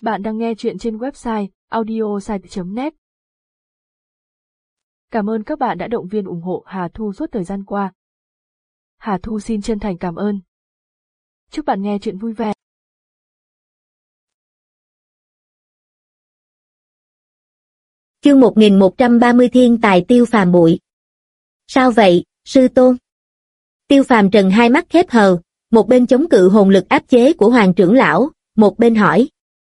Bạn đang nghe chuyện trên website audiosite.net. Cảm ơn các bạn đã động viên ủng hộ Hà Thu suốt thời gian qua. Hà Thu xin chân thành cảm ơn. Chúc bạn nghe chuyện vui vẻ. Chương 1130 Thiên tài Tiêu Phàm bụi. Sao vậy, sư tôn? Tiêu Phàm trần hai mắt khép hờ, một bên chống cự hồn lực áp chế của Hoàng trưởng lão, một bên hỏi.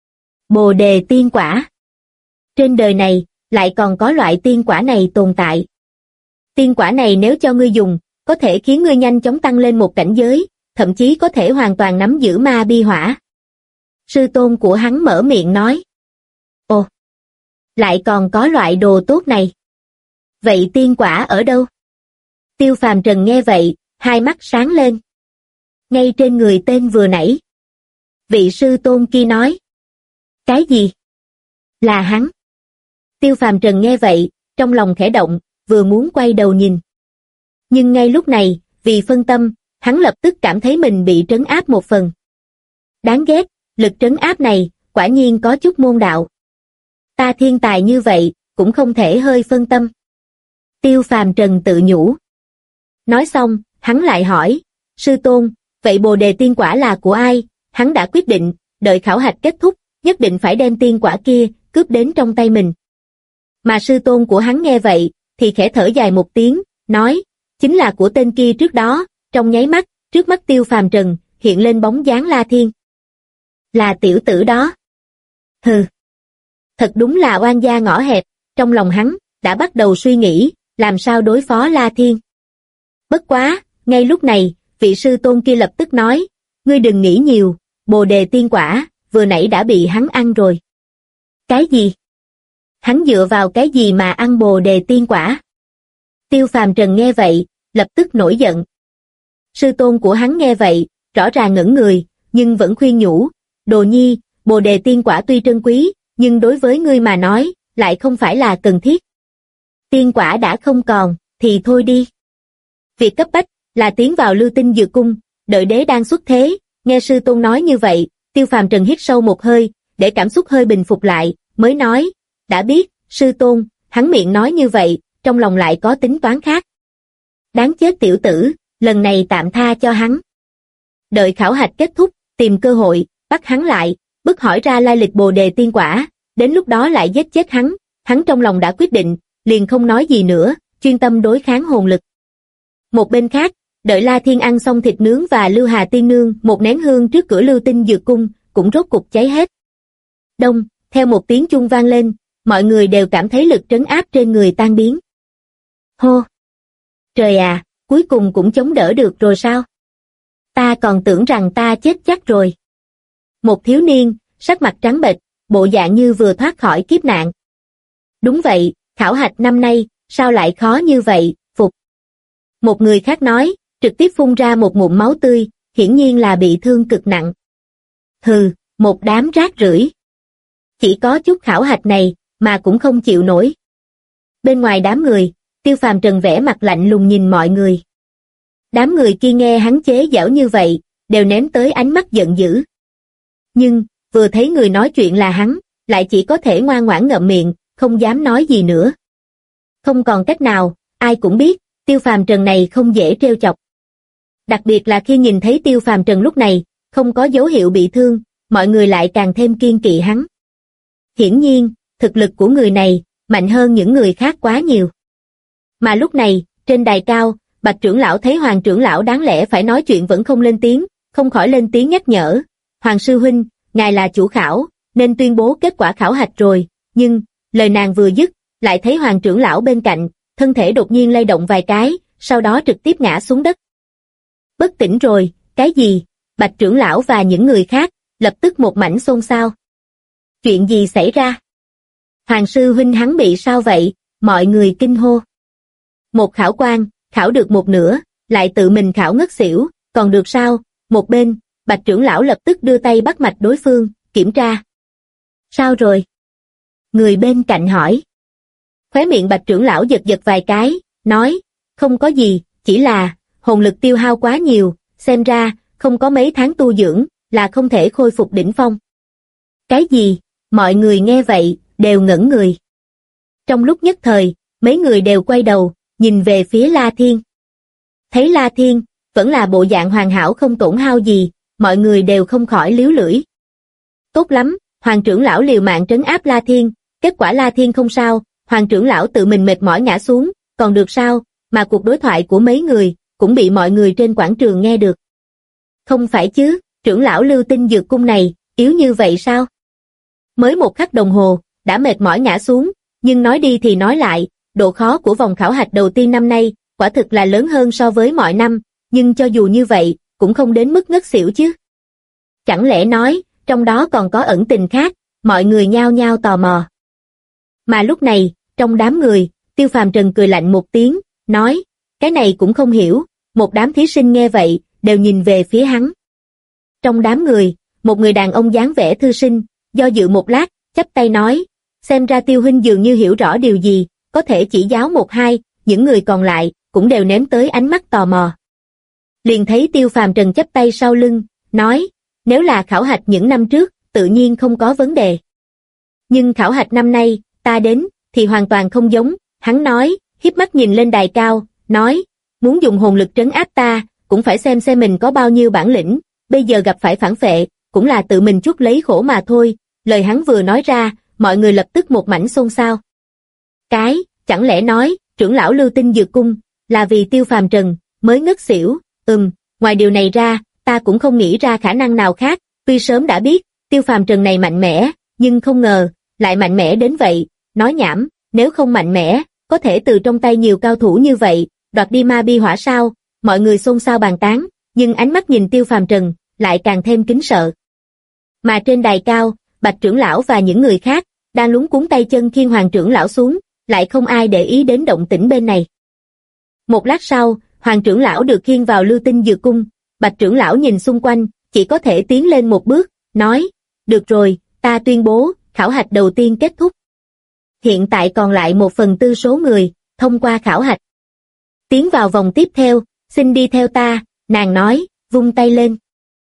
Bồ đề tiên quả. Trên đời này, lại còn có loại tiên quả này tồn tại. Tiên quả này nếu cho ngươi dùng, có thể khiến ngươi nhanh chóng tăng lên một cảnh giới, thậm chí có thể hoàn toàn nắm giữ ma bi hỏa. Sư tôn của hắn mở miệng nói. Ồ, lại còn có loại đồ tốt này. Vậy tiên quả ở đâu? Tiêu Phàm Trần nghe vậy, hai mắt sáng lên. Ngay trên người tên vừa nãy. Vị sư tôn kia nói. Cái gì? Là hắn. Tiêu Phàm Trần nghe vậy, trong lòng khẽ động, vừa muốn quay đầu nhìn. Nhưng ngay lúc này, vì phân tâm, hắn lập tức cảm thấy mình bị trấn áp một phần. Đáng ghét, lực trấn áp này, quả nhiên có chút môn đạo. Ta thiên tài như vậy, cũng không thể hơi phân tâm. Tiêu Phàm Trần tự nhủ. Nói xong, hắn lại hỏi, sư tôn, vậy bồ đề tiên quả là của ai? Hắn đã quyết định, đợi khảo hạch kết thúc, nhất định phải đem tiên quả kia, cướp đến trong tay mình. Mà sư tôn của hắn nghe vậy, thì khẽ thở dài một tiếng, nói, chính là của tên kia trước đó, trong nháy mắt, trước mắt Tiêu Phàm Trần, hiện lên bóng dáng La Thiên. Là tiểu tử đó. Hừ. Thật đúng là oan gia ngõ hẹp, trong lòng hắn, đã bắt đầu suy nghĩ, làm sao đối phó La Thiên. Bất quá, ngay lúc này, vị sư tôn kia lập tức nói, ngươi đừng nghĩ nhiều, bồ đề tiên quả, vừa nãy đã bị hắn ăn rồi. Cái gì? Hắn dựa vào cái gì mà ăn bồ đề tiên quả? Tiêu Phàm Trần nghe vậy, lập tức nổi giận. Sư tôn của hắn nghe vậy, rõ ràng ngẩn người, nhưng vẫn khuyên nhủ, đồ nhi, bồ đề tiên quả tuy trân quý, nhưng đối với ngươi mà nói, lại không phải là cần thiết. Tiên quả đã không còn, thì thôi đi. Việc cấp bách, là tiến vào Lưu Tinh Dược Cung, đợi đế đang xuất thế, nghe sư tôn nói như vậy, Tiêu Phàm Trần hít sâu một hơi, để cảm xúc hơi bình phục lại, mới nói, đã biết, sư tôn, hắn miệng nói như vậy, trong lòng lại có tính toán khác. Đáng chết tiểu tử, lần này tạm tha cho hắn. Đợi khảo hạch kết thúc, tìm cơ hội, bắt hắn lại, bức hỏi ra lai lịch bồ đề tiên quả, đến lúc đó lại giết chết hắn, hắn trong lòng đã quyết định, liền không nói gì nữa, chuyên tâm đối kháng hồn lực. Một bên khác, đợi La Thiên ăn xong thịt nướng và Lưu Hà Tiên Nương một nén hương trước cửa Lưu Tinh Dược Cung, cũng rốt cục cháy hết. Đông, theo một tiếng chuông vang lên, mọi người đều cảm thấy lực trấn áp trên người tan biến. Hô! Trời à, cuối cùng cũng chống đỡ được rồi sao? Ta còn tưởng rằng ta chết chắc rồi. Một thiếu niên, sắc mặt trắng bệch, bộ dạng như vừa thoát khỏi kiếp nạn. Đúng vậy, khảo hạch năm nay, sao lại khó như vậy, phục. Một người khác nói, trực tiếp phun ra một ngụm máu tươi, hiển nhiên là bị thương cực nặng. Hừ, một đám rác rưởi. Chỉ có chút khảo hạch này, mà cũng không chịu nổi. Bên ngoài đám người, Tiêu Phàm Trần vẻ mặt lạnh lùng nhìn mọi người. Đám người kia nghe hắn chế giễu như vậy, đều ném tới ánh mắt giận dữ. Nhưng, vừa thấy người nói chuyện là hắn, lại chỉ có thể ngoan ngoãn ngậm miệng, không dám nói gì nữa. Không còn cách nào, ai cũng biết, Tiêu Phàm Trần này không dễ trêu chọc. Đặc biệt là khi nhìn thấy Tiêu Phàm Trần lúc này, không có dấu hiệu bị thương, mọi người lại càng thêm kiêng kỵ hắn. Hiển nhiên, thực lực của người này, mạnh hơn những người khác quá nhiều. Mà lúc này, trên đài cao, Bạch trưởng lão thấy Hoàng trưởng lão đáng lẽ phải nói chuyện vẫn không lên tiếng, không khỏi lên tiếng nhắc nhở. Hoàng sư huynh, ngài là chủ khảo, nên tuyên bố kết quả khảo hạch rồi, nhưng, lời nàng vừa dứt, lại thấy Hoàng trưởng lão bên cạnh, thân thể đột nhiên lay động vài cái, sau đó trực tiếp ngã xuống đất. Bất tỉnh rồi, cái gì? Bạch trưởng lão và những người khác, lập tức một mảnh xôn xao. Chuyện gì xảy ra? Hoàng sư huynh hắn bị sao vậy? Mọi người kinh hô. Một khảo quan, khảo được một nửa, lại tự mình khảo ngất xỉu, còn được sao? Một bên, Bạch trưởng lão lập tức đưa tay bắt mạch đối phương, kiểm tra. Sao rồi? Người bên cạnh hỏi. Khóe miệng Bạch trưởng lão giật giật vài cái, nói, không có gì, chỉ là, hồn lực tiêu hao quá nhiều, xem ra, không có mấy tháng tu dưỡng, là không thể khôi phục đỉnh phong. Cái gì? Mọi người nghe vậy, đều ngẩn người. Trong lúc nhất thời, mấy người đều quay đầu, nhìn về phía La Thiên. Thấy La Thiên, vẫn là bộ dạng hoàn hảo không tổn hao gì, mọi người đều không khỏi líu lưỡi. Tốt lắm, Hoàng trưởng lão liều mạng trấn áp La Thiên, kết quả La Thiên không sao, Hoàng trưởng lão tự mình mệt mỏi ngã xuống, còn được sao, mà cuộc đối thoại của mấy người, cũng bị mọi người trên quảng trường nghe được. Không phải chứ, trưởng lão Lưu Tinh Dược Cung này, yếu như vậy sao? Mới một khắc đồng hồ, đã mệt mỏi ngã xuống, nhưng nói đi thì nói lại, độ khó của vòng khảo hạch đầu tiên năm nay, quả thực là lớn hơn so với mọi năm, nhưng cho dù như vậy, cũng không đến mức ngất xỉu chứ. Chẳng lẽ nói, trong đó còn có ẩn tình khác, mọi người nhao nhao tò mò. Mà lúc này, trong đám người, Tiêu Phàm Trần cười lạnh một tiếng, nói, cái này cũng không hiểu, một đám thí sinh nghe vậy, đều nhìn về phía hắn. Trong đám người, một người đàn ông dáng vẻ thư sinh, do dự một lát, chắp tay nói, xem ra Tiêu huynh dường như hiểu rõ điều gì, có thể chỉ giáo một hai, những người còn lại, cũng đều ném tới ánh mắt tò mò. Liền thấy Tiêu Phàm Trần chắp tay sau lưng, nói, nếu là khảo hạch những năm trước, tự nhiên không có vấn đề. Nhưng khảo hạch năm nay, ta đến, thì hoàn toàn không giống, hắn nói, híp mắt nhìn lên đài cao, nói, muốn dùng hồn lực trấn áp ta, cũng phải xem mình có bao nhiêu bản lĩnh, bây giờ gặp phải phản phệ, cũng là tự mình chuốc lấy khổ mà thôi, lời hắn vừa nói ra, mọi người lập tức một mảnh xôn xao. Chẳng lẽ nói, trưởng lão Lưu Tinh Dược Cung, là vì Tiêu Phàm Trần, mới ngất xỉu, ngoài điều này ra, ta cũng không nghĩ ra khả năng nào khác, tuy sớm đã biết, Tiêu Phàm Trần này mạnh mẽ, nhưng không ngờ, lại mạnh mẽ đến vậy, nói nhảm, nếu không mạnh mẽ, có thể từ trong tay nhiều cao thủ như vậy, đoạt đi ma bi hỏa sao, mọi người xôn xao bàn tán, nhưng ánh mắt nhìn Tiêu Phàm Trần, lại càng thêm kính sợ. Mà trên đài cao, Bạch trưởng lão và những người khác, đang lúng cuống tay chân khiêng Hoàng trưởng lão xuống, lại không ai để ý đến động tĩnh bên này. Một lát sau, Hoàng trưởng lão được khiêng vào Lưu Tinh Dược Cung, Bạch trưởng lão nhìn xung quanh, chỉ có thể tiến lên một bước, nói, được rồi, ta tuyên bố, khảo hạch đầu tiên kết thúc. Hiện tại còn lại 1/4 số người, thông qua khảo hạch. Tiến vào vòng tiếp theo, xin đi theo ta, nàng nói, vung tay lên.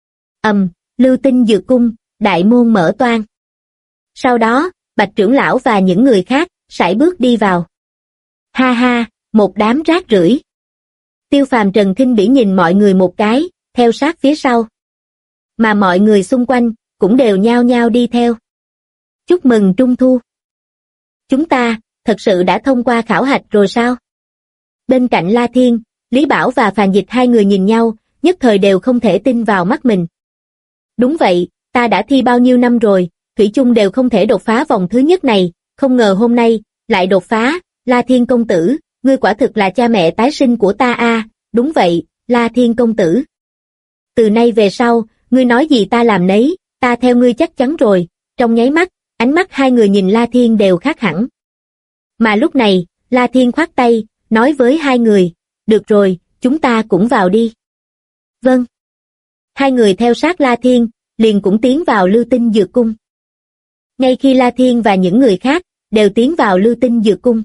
Lưu Tinh Dược Cung, đại môn mở toang. Sau đó, Bạch trưởng lão và những người khác, sải bước đi vào. Ha ha, một đám rác rưởi. Tiêu Phàm Trần khinh bỉ nhìn mọi người một cái, theo sát phía sau. Mà mọi người xung quanh, cũng đều nhao nhao đi theo. Chúc mừng Trung Thu. Chúng ta, thật sự đã thông qua khảo hạch rồi sao? Bên cạnh La Thiên, Lý Bảo và Phàn Dịch hai người nhìn nhau, nhất thời đều không thể tin vào mắt mình. Đúng vậy, ta đã thi bao nhiêu năm rồi, thủy chung đều không thể đột phá vòng thứ nhất này, không ngờ hôm nay, lại đột phá, La Thiên công tử, ngươi quả thực là cha mẹ tái sinh của ta a. Đúng vậy, La Thiên công tử. Từ nay về sau, ngươi nói gì ta làm nấy, ta theo ngươi chắc chắn rồi, trong nháy mắt, ánh mắt hai người nhìn La Thiên đều khác hẳn. Mà lúc này, La Thiên khoát tay, nói với hai người, được rồi, chúng ta cũng vào đi. Vâng. Hai người theo sát La Thiên, liền cũng tiến vào Lưu Tinh Dược Cung. Ngay khi La Thiên và những người khác, đều tiến vào Lưu Tinh Dược Cung.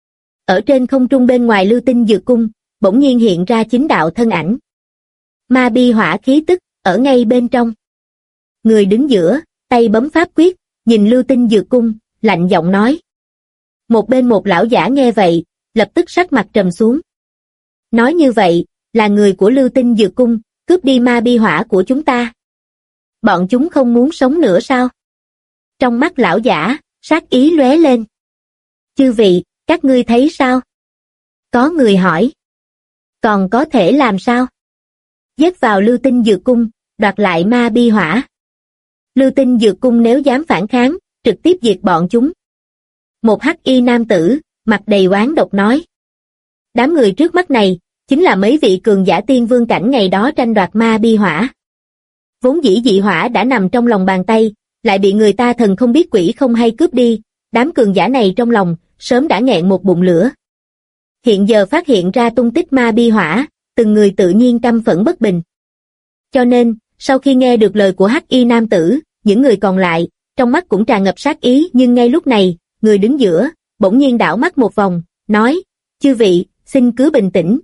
Ở trên không trung bên ngoài Lưu Tinh Dược Cung, bỗng nhiên hiện ra 9 đạo thân ảnh. Ma bi hỏa khí tức, ở ngay bên trong. Người đứng giữa, tay bấm pháp quyết, nhìn Lưu Tinh Dược Cung, lạnh giọng nói. Một bên một lão giả nghe vậy, lập tức sắc mặt trầm xuống. Nói như vậy, là người của Lưu Tinh Dược Cung, cướp đi ma bi hỏa của chúng ta. Bọn chúng không muốn sống nữa sao? Trong mắt lão giả, sát ý lóe lên. Chư vị, các ngươi thấy sao? Có người hỏi. Còn có thể làm sao? Giết vào Lưu Tinh Dược Cung, đoạt lại ma bi hỏa. Lưu Tinh Dược Cung nếu dám phản kháng, trực tiếp diệt bọn chúng. Một hắc y nam tử, mặt đầy oán độc nói. Đám người trước mắt này, chính là mấy vị cường giả tiên vương cảnh ngày đó tranh đoạt ma bi hỏa. Vốn dĩ dị hỏa đã nằm trong lòng bàn tay, lại bị người ta thần không biết quỷ không hay cướp đi, đám cường giả này trong lòng, sớm đã nghẹn một bụng lửa. Hiện giờ phát hiện ra tung tích ma bi hỏa, từng người tự nhiên căm phẫn bất bình. Cho nên, sau khi nghe được lời của hắc y nam tử, những người còn lại, trong mắt cũng tràn ngập sát ý, nhưng ngay lúc này, người đứng giữa, bỗng nhiên đảo mắt một vòng, nói, chư vị, xin cứ bình tĩnh,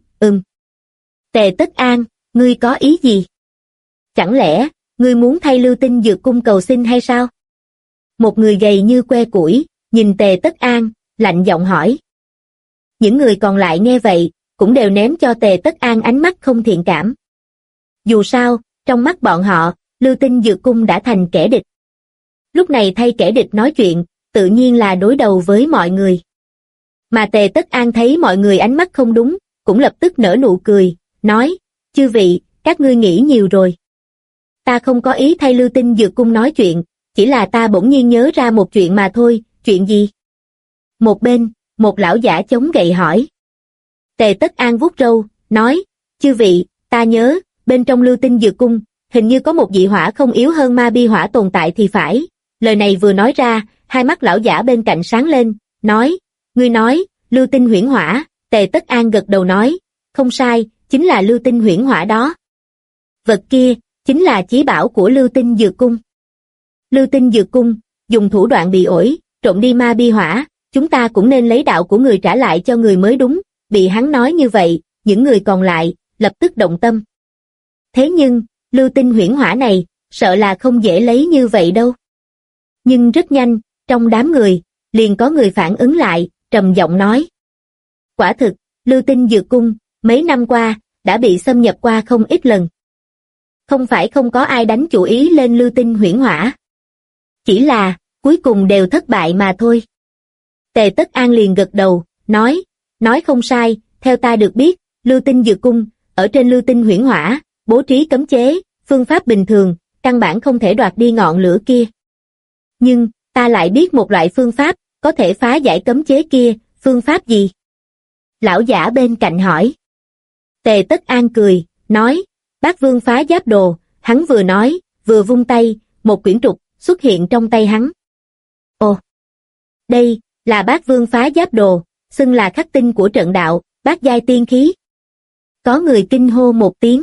Tề Tất An, ngươi có ý gì? Chẳng lẽ, ngươi muốn thay Lưu Tinh Dược Cung cầu xin hay sao? Một người gầy như que củi, nhìn Tề Tất An, lạnh giọng hỏi. Những người còn lại nghe vậy, cũng đều ném cho Tề Tất An ánh mắt không thiện cảm. Dù sao, trong mắt bọn họ, Lưu Tinh Dược Cung đã thành kẻ địch. Lúc này thay kẻ địch nói chuyện, tự nhiên là đối đầu với mọi người. Mà Tề Tất An thấy mọi người ánh mắt không đúng, cũng lập tức nở nụ cười, nói, chư vị, các ngươi nghĩ nhiều rồi. Ta không có ý thay Lưu Tinh Dược Cung nói chuyện, chỉ là ta bỗng nhiên nhớ ra một chuyện mà thôi, chuyện gì? Một bên, một lão giả chống gậy hỏi. Tề Tất An vuốt râu, nói, chư vị, ta nhớ, bên trong Lưu Tinh Dược Cung, hình như có một dị hỏa không yếu hơn ma bi hỏa tồn tại thì phải. Lời này vừa nói ra, hai mắt lão giả bên cạnh sáng lên, nói, ngươi nói, Lưu Tinh huyễn hỏa. Tề Tất An gật đầu nói, không sai, chính là Lưu Tinh huyễn hỏa đó. Vật kia, chính là chí bảo của Lưu Tinh Dược Cung. Lưu Tinh Dược Cung, dùng thủ đoạn bị ổi, trộm đi ma bi hỏa, chúng ta cũng nên lấy đạo của người trả lại cho người mới đúng. Bị hắn nói như vậy, những người còn lại, lập tức động tâm. Thế nhưng, Lưu Tinh huyễn hỏa này, sợ là không dễ lấy như vậy đâu. Nhưng rất nhanh, trong đám người, liền có người phản ứng lại, trầm giọng nói. Quả thực, Lưu Tinh Dược Cung, mấy năm qua, đã bị xâm nhập qua không ít lần. Không phải không có ai đánh chủ ý lên Lưu Tinh huyễn hỏa. Chỉ là, cuối cùng đều thất bại mà thôi. Tề Tất An liền gật đầu, nói không sai, theo ta được biết, Lưu Tinh Dược Cung, ở trên Lưu Tinh huyễn hỏa, bố trí cấm chế, phương pháp bình thường, căn bản không thể đoạt đi ngọn lửa kia. Nhưng, ta lại biết một loại phương pháp, có thể phá giải cấm chế kia, phương pháp gì? Lão giả bên cạnh hỏi. Tề Tất An cười, nói, Bát Vương phá giáp đồ, hắn vừa nói, vừa vung tay, một quyển trục xuất hiện trong tay hắn. Ồ, đây là Bát Vương phá giáp đồ, xưng là khắc tinh của trận đạo, bát giai tiên khí. Có người kinh hô một tiếng.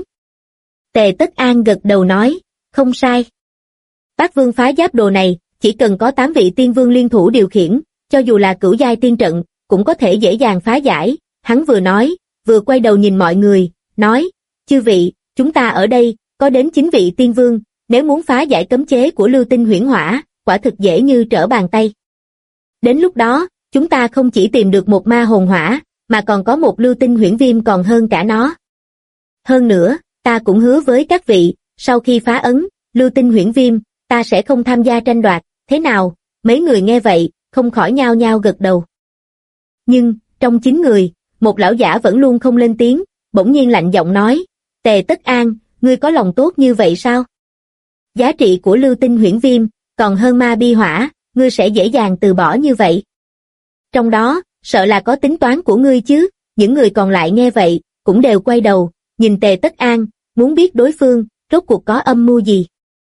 Tề Tất An gật đầu nói, không sai. Bát Vương phá giáp đồ này, chỉ cần có 8 vị tiên vương liên thủ điều khiển, cho dù là cửu giai tiên trận, cũng có thể dễ dàng phá giải. Hắn vừa nói, vừa quay đầu nhìn mọi người, nói, chư vị, chúng ta ở đây, có đến 9 vị tiên vương, nếu muốn phá giải cấm chế của Lưu Tinh huyễn hỏa, quả thực dễ như trở bàn tay. Đến lúc đó, chúng ta không chỉ tìm được một ma hồn hỏa, mà còn có một Lưu Tinh huyễn viêm còn hơn cả nó. Hơn nữa, ta cũng hứa với các vị, sau khi phá ấn, Lưu Tinh huyễn viêm, ta sẽ không tham gia tranh đoạt, thế nào? Mấy người nghe vậy, không khỏi nhao nhao gật đầu. Nhưng, trong 9 người, một lão giả vẫn luôn không lên tiếng, bỗng nhiên lạnh giọng nói, Tề Tất An, ngươi có lòng tốt như vậy sao? Giá trị của Lưu Tinh huyễn viêm, còn hơn ma bi hỏa, ngươi sẽ dễ dàng từ bỏ như vậy. Trong đó, sợ là có tính toán của ngươi chứ. Những người còn lại nghe vậy, cũng đều quay đầu, nhìn Tề Tất An, muốn biết đối phương, rốt cuộc có âm mưu gì.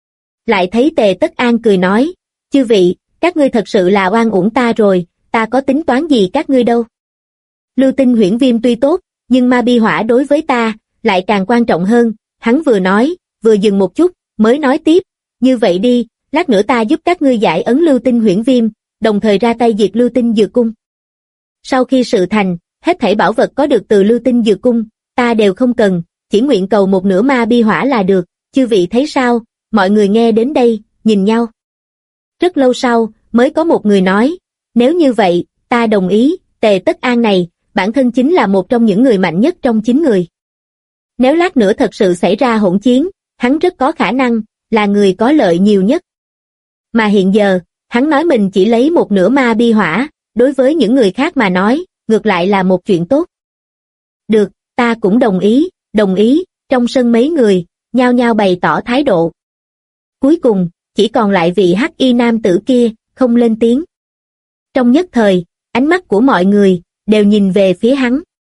Lại thấy Tề Tất An cười nói, chư vị, các ngươi thật sự là oan uổng ta rồi, ta có tính toán gì các ngươi đâu. Lưu Tinh huyễn viêm tuy tốt, nhưng ma bi hỏa đối với ta, lại càng quan trọng hơn. Hắn vừa nói, vừa dừng một chút, mới nói tiếp, như vậy đi, lát nữa ta giúp các ngươi giải ấn Lưu Tinh huyễn viêm, đồng thời ra tay diệt Lưu Tinh Dược Cung. Sau khi sự thành, hết thảy bảo vật có được từ Lưu Tinh Dược Cung, ta đều không cần, chỉ nguyện cầu một nửa ma bi hỏa là được, chư vị thấy sao? Mọi người nghe đến đây, nhìn nhau. Rất lâu sau, mới có một người nói, nếu như vậy, ta đồng ý. Tề Tất An này, bản thân chính là một trong những người mạnh nhất trong 9 người. Nếu lát nữa thật sự xảy ra hỗn chiến, hắn rất có khả năng là người có lợi nhiều nhất. Mà hiện giờ, hắn nói mình chỉ lấy một nửa ma bi hỏa, đối với những người khác mà nói, ngược lại là một chuyện tốt. Được, ta cũng đồng ý, trong sân mấy người, nhao nhao bày tỏ thái độ. Cuối cùng, chỉ còn lại vị hắc y nam tử kia, không lên tiếng. Trong nhất thời, ánh mắt của mọi người, đều nhìn về phía hắn.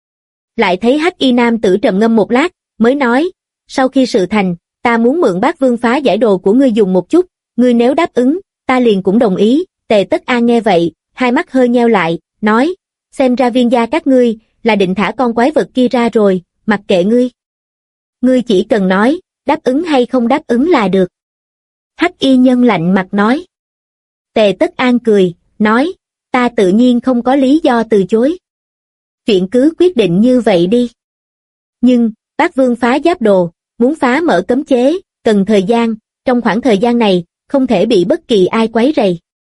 Lại thấy hắc y nam tử trầm ngâm một lát, mới nói, sau khi sự thành, ta muốn mượn Bát Vương phá giải đồ của ngươi dùng một chút, ngươi nếu đáp ứng, ta liền cũng đồng ý. Tề Tất An nghe vậy, hai mắt hơi nheo lại, nói, xem ra Viên gia các ngươi, là định thả con quái vật kia ra rồi, mặc kệ ngươi. Ngươi chỉ cần nói, đáp ứng hay không đáp ứng là được. Hắc y nhân lạnh mặt nói. Tề Tất An cười, nói, ta tự nhiên không có lý do từ chối. Chuyện cứ quyết định như vậy đi. Nhưng, Bát Vương phá giáp đồ, muốn phá mở cấm chế, cần thời gian, trong khoảng thời gian này, không thể bị bất kỳ ai quấy rầy.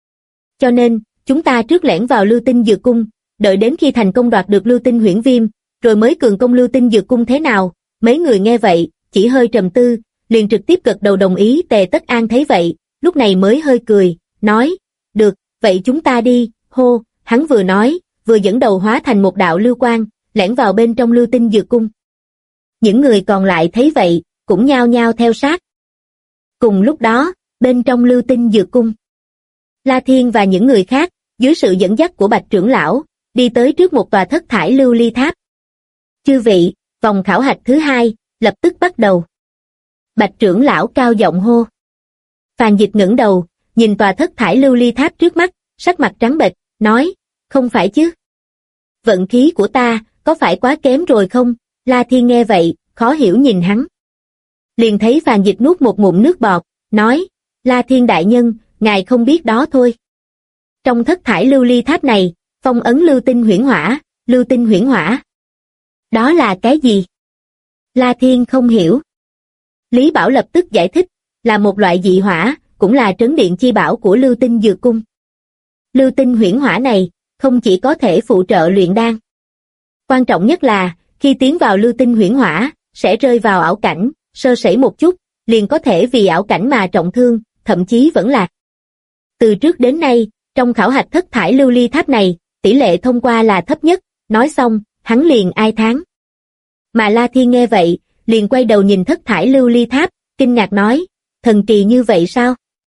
Cho nên, chúng ta trước lẻn vào Lưu Tinh Dược Cung, đợi đến khi thành công đoạt được Lưu Tinh Huyễn Viêm, rồi mới cường công Lưu Tinh Dược Cung thế nào. Mấy người nghe vậy, chỉ hơi trầm tư, liền trực tiếp gật đầu đồng ý. Tề Tất An thấy vậy, lúc này mới hơi cười, nói, được, vậy chúng ta đi, hô, hắn vừa nói, vừa dẫn đầu hóa thành một đạo lưu quang, lẻn vào bên trong Lưu Tinh Dược Cung. Những người còn lại thấy vậy, cũng nhao nhao theo sát. Cùng lúc đó, bên trong Lưu Tinh Dược Cung, La Thiên và những người khác, dưới sự dẫn dắt của Bạch trưởng lão, đi tới trước một tòa thất thải lưu ly tháp. Chư vị, vòng khảo hạch thứ 2, lập tức bắt đầu. Bạch trưởng lão cao giọng hô. Phàn Dịch ngẩng đầu, nhìn tòa thất thải lưu ly tháp trước mắt, sắc mặt trắng bệch, nói, không phải chứ. Vận khí của ta, có phải quá kém rồi không? La Thiên nghe vậy, khó hiểu nhìn hắn. Liền thấy Phàn Dịch nuốt một ngụm nước bọt, nói, La Thiên đại nhân, ngài không biết đó thôi. Trong thất thải lưu ly tháp này, phong ấn lưu tinh huyễn hỏa, lưu tinh huyễn hỏa. Đó là cái gì? La Thiên không hiểu. Lý Bảo lập tức giải thích, là một loại dị hỏa, cũng là trấn điện chi bảo của Lưu Tinh Dược Cung. Lưu tinh huyễn hỏa này, không chỉ có thể phụ trợ luyện đan. Quan trọng nhất là, khi tiến vào lưu tinh huyễn hỏa, sẽ rơi vào ảo cảnh, sơ sẩy một chút, liền có thể vì ảo cảnh mà trọng thương, thậm chí vẫn lạc. Từ trước đến nay, trong khảo hạch thất thải lưu ly tháp này, tỷ lệ thông qua là thấp nhất, nói xong, hắn liền ai thán. Mà La Thiên nghe vậy, liền quay đầu nhìn thất thải lưu ly tháp, kinh ngạc nói, thần kỳ như vậy sao?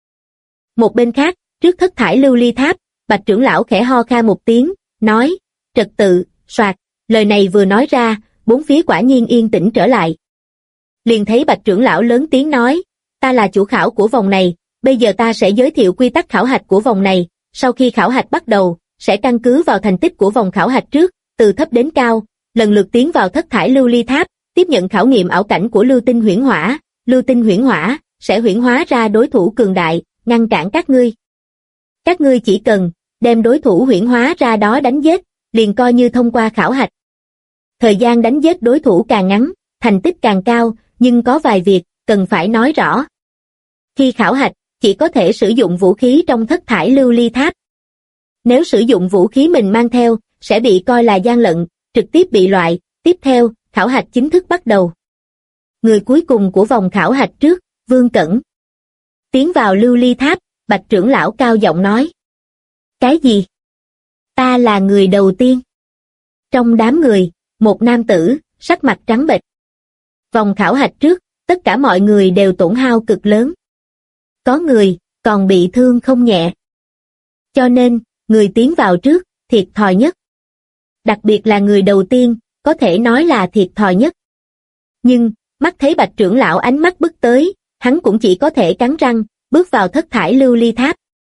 Một bên khác, trước thất thải lưu ly tháp, Bạch trưởng lão khẽ ho kha một tiếng, nói, trật tự, soạt, lời này vừa nói ra, bốn phía quả nhiên yên tĩnh trở lại. Liền thấy Bạch trưởng lão lớn tiếng nói, ta là chủ khảo của vòng này, bây giờ ta sẽ giới thiệu quy tắc khảo hạch của vòng này, sau khi khảo hạch bắt đầu, sẽ căn cứ vào thành tích của vòng khảo hạch trước, từ thấp đến cao, lần lượt tiến vào thất thải lưu ly tháp, tiếp nhận khảo nghiệm ảo cảnh của lưu tinh huyễn hỏa sẽ huyễn hóa ra đối thủ cường đại, ngăn cản các ngươi. Các ngươi chỉ cần đem đối thủ huyễn hóa ra đó đánh giết, liền coi như thông qua khảo hạch. Thời gian đánh giết đối thủ càng ngắn, thành tích càng cao, nhưng có vài việc cần phải nói rõ. Khi khảo hạch, chỉ có thể sử dụng vũ khí trong thất thải lưu ly tháp. Nếu sử dụng vũ khí mình mang theo, sẽ bị coi là gian lận, trực tiếp bị loại. Tiếp theo, khảo hạch chính thức bắt đầu. Người cuối cùng của vòng khảo hạch trước, Vương Cẩn. Tiến vào lưu ly tháp, Bạch trưởng lão cao giọng nói. Cái gì? Ta là người đầu tiên. Trong đám người, một nam tử, sắc mặt trắng bệch. Vòng khảo hạch trước, tất cả mọi người đều tổn hao cực lớn. Có người, còn bị thương không nhẹ. Cho nên, người tiến vào trước, thiệt thòi nhất. Đặc biệt là người đầu tiên, có thể nói là thiệt thòi nhất. Nhưng, mắt thấy Bạch trưởng lão ánh mắt bước tới, hắn cũng chỉ có thể cắn răng, bước vào thất thải lưu ly tháp.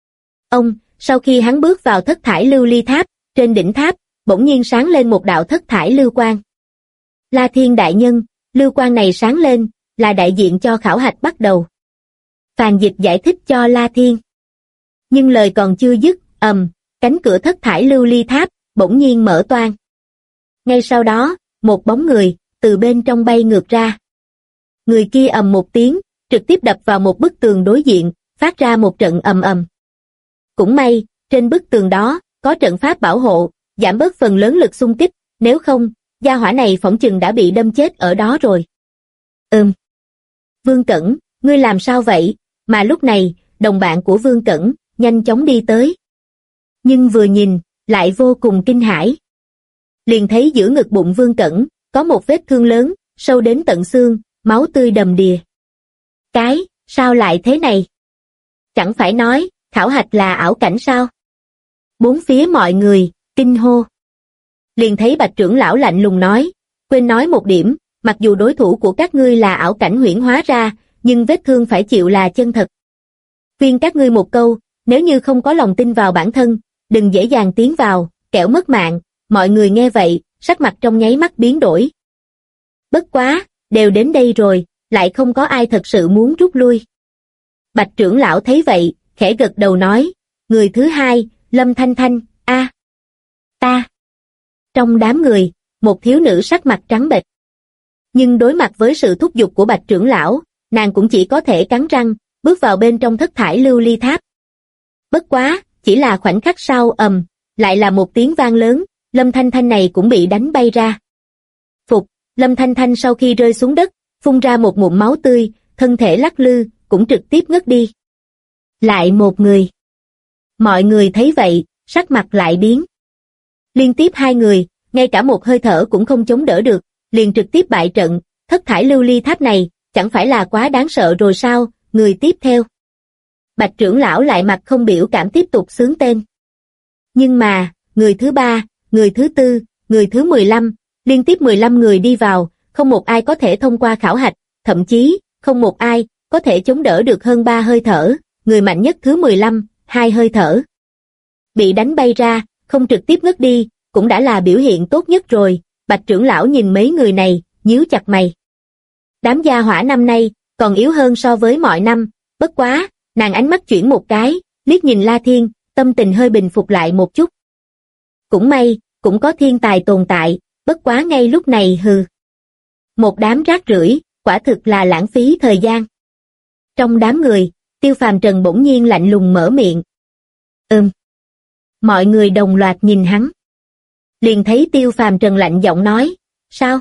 Sau khi hắn bước vào thất thải lưu ly tháp, trên đỉnh tháp, bỗng nhiên sáng lên một đạo thất thải lưu quang. La Thiên đại nhân, lưu quang này sáng lên, là đại diện cho khảo hạch bắt đầu. Phàn Dịch giải thích cho La Thiên. Nhưng lời còn chưa dứt, cánh cửa thất thải lưu ly tháp, bỗng nhiên mở toang. Ngay sau đó, một bóng người, từ bên trong bay ngược ra. Người kia ầm một tiếng, trực tiếp đập vào một bức tường đối diện, phát ra một trận ầm ầm. Cũng may, trên bức tường đó, có trận pháp bảo hộ, giảm bớt phần lớn lực xung kích, nếu không, gia hỏa này phỏng chừng đã bị đâm chết ở đó rồi. Vương Cẩn, ngươi làm sao vậy? Mà lúc này, đồng bạn của Vương Cẩn, nhanh chóng đi tới. Nhưng vừa nhìn, lại vô cùng kinh hãi. Liền thấy giữa ngực bụng Vương Cẩn, có một vết thương lớn, sâu đến tận xương, máu tươi đầm đìa. Sao lại thế này? Chẳng phải nói, khảo hạch là ảo cảnh sao? Bốn phía mọi người, kinh hô. Liền thấy Bạch trưởng lão lạnh lùng nói, quên nói một điểm, mặc dù đối thủ của các ngươi là ảo cảnh huyễn hóa ra, nhưng vết thương phải chịu là chân thật. Khuyên các ngươi một câu, nếu như không có lòng tin vào bản thân, đừng dễ dàng tiến vào, kẻo mất mạng. Mọi người nghe vậy, sắc mặt trong nháy mắt biến đổi. Bất quá, đều đến đây rồi, lại không có ai thật sự muốn rút lui. Bạch trưởng lão thấy vậy, khẽ gật đầu nói, người thứ hai, Lâm Thanh Thanh, ta. Trong đám người, một thiếu nữ sắc mặt trắng bệch. Nhưng đối mặt với sự thúc giục của Bạch trưởng lão, nàng cũng chỉ có thể cắn răng, bước vào bên trong thất thải lưu ly tháp. Bất quá, chỉ là khoảnh khắc sau lại là một tiếng vang lớn, Lâm Thanh Thanh này cũng bị đánh bay ra. Phục, Lâm Thanh Thanh sau khi rơi xuống đất, phun ra một ngụm máu tươi, thân thể lắc lư, cũng trực tiếp ngất đi. Lại một người. Mọi người thấy vậy, sắc mặt lại biến. Liên tiếp hai người, ngay cả một hơi thở cũng không chống đỡ được, liền trực tiếp bại trận, thất thải lưu ly tháp này, chẳng phải là quá đáng sợ rồi sao, người tiếp theo. Bạch trưởng lão lại mặt không biểu cảm tiếp tục xướng tên. Nhưng mà, người thứ ba, người thứ tư, người thứ 15, liên tiếp 15 người đi vào, không một ai có thể thông qua khảo hạch, thậm chí, không một ai có thể chống đỡ được hơn 3 hơi thở, người mạnh nhất thứ 15, 2 hơi thở. Bị đánh bay ra, không trực tiếp ngất đi, cũng đã là biểu hiện tốt nhất rồi, Bạch trưởng lão nhìn mấy người này, nhíu chặt mày. Đám gia hỏa năm nay, còn yếu hơn so với mọi năm, bất quá, nàng ánh mắt chuyển một cái, liếc nhìn La Thiên, tâm tình hơi bình phục lại một chút. Cũng may, cũng có thiên tài tồn tại, bất quá ngay lúc này hừ. Một đám rác rưởi, quả thực là lãng phí thời gian. Trong đám người, Tiêu Phàm Trần bỗng nhiên lạnh lùng mở miệng. Mọi người đồng loạt nhìn hắn. Liền thấy Tiêu Phàm Trần lạnh giọng nói, sao?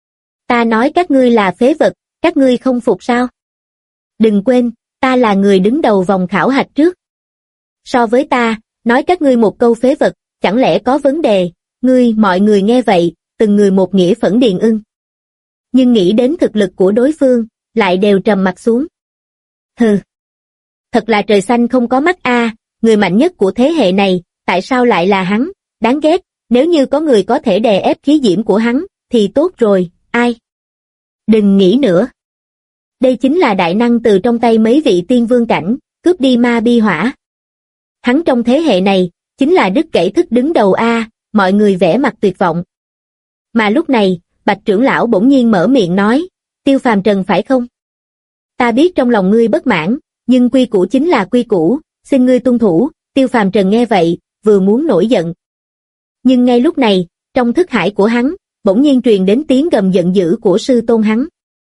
Ta nói các ngươi là phế vật, các ngươi không phục sao? Đừng quên, ta là người đứng đầu vòng khảo hạch trước. So với ta, nói các ngươi một câu phế vật, chẳng lẽ có vấn đề, mọi người nghe vậy, từng người một nghĩa phẫn điền ưng. Nhưng nghĩ đến thực lực của đối phương, lại đều trầm mặt xuống. Hừ. Thật là trời xanh không có mắt a, người mạnh nhất của thế hệ này, tại sao lại là hắn, đáng ghét, nếu như có người có thể đè ép khí diễm của hắn, thì tốt rồi, ai? Đừng nghĩ nữa. Đây chính là đại năng từ trong tay mấy vị tiên vương cảnh, cướp đi ma bi hỏa. Hắn trong thế hệ này, chính là đứt gãy thức đứng đầu a, mọi người vẽ mặt tuyệt vọng. Mà lúc này, Bạch trưởng lão bỗng nhiên mở miệng nói, Tiêu Phàm Trần phải không? Ta biết trong lòng ngươi bất mãn, nhưng quy củ chính là quy củ, xin ngươi tuân thủ. Tiêu Phàm Trần nghe vậy, vừa muốn nổi giận. Nhưng ngay lúc này, trong thức hải của hắn, bỗng nhiên truyền đến tiếng gầm giận dữ của sư tôn hắn.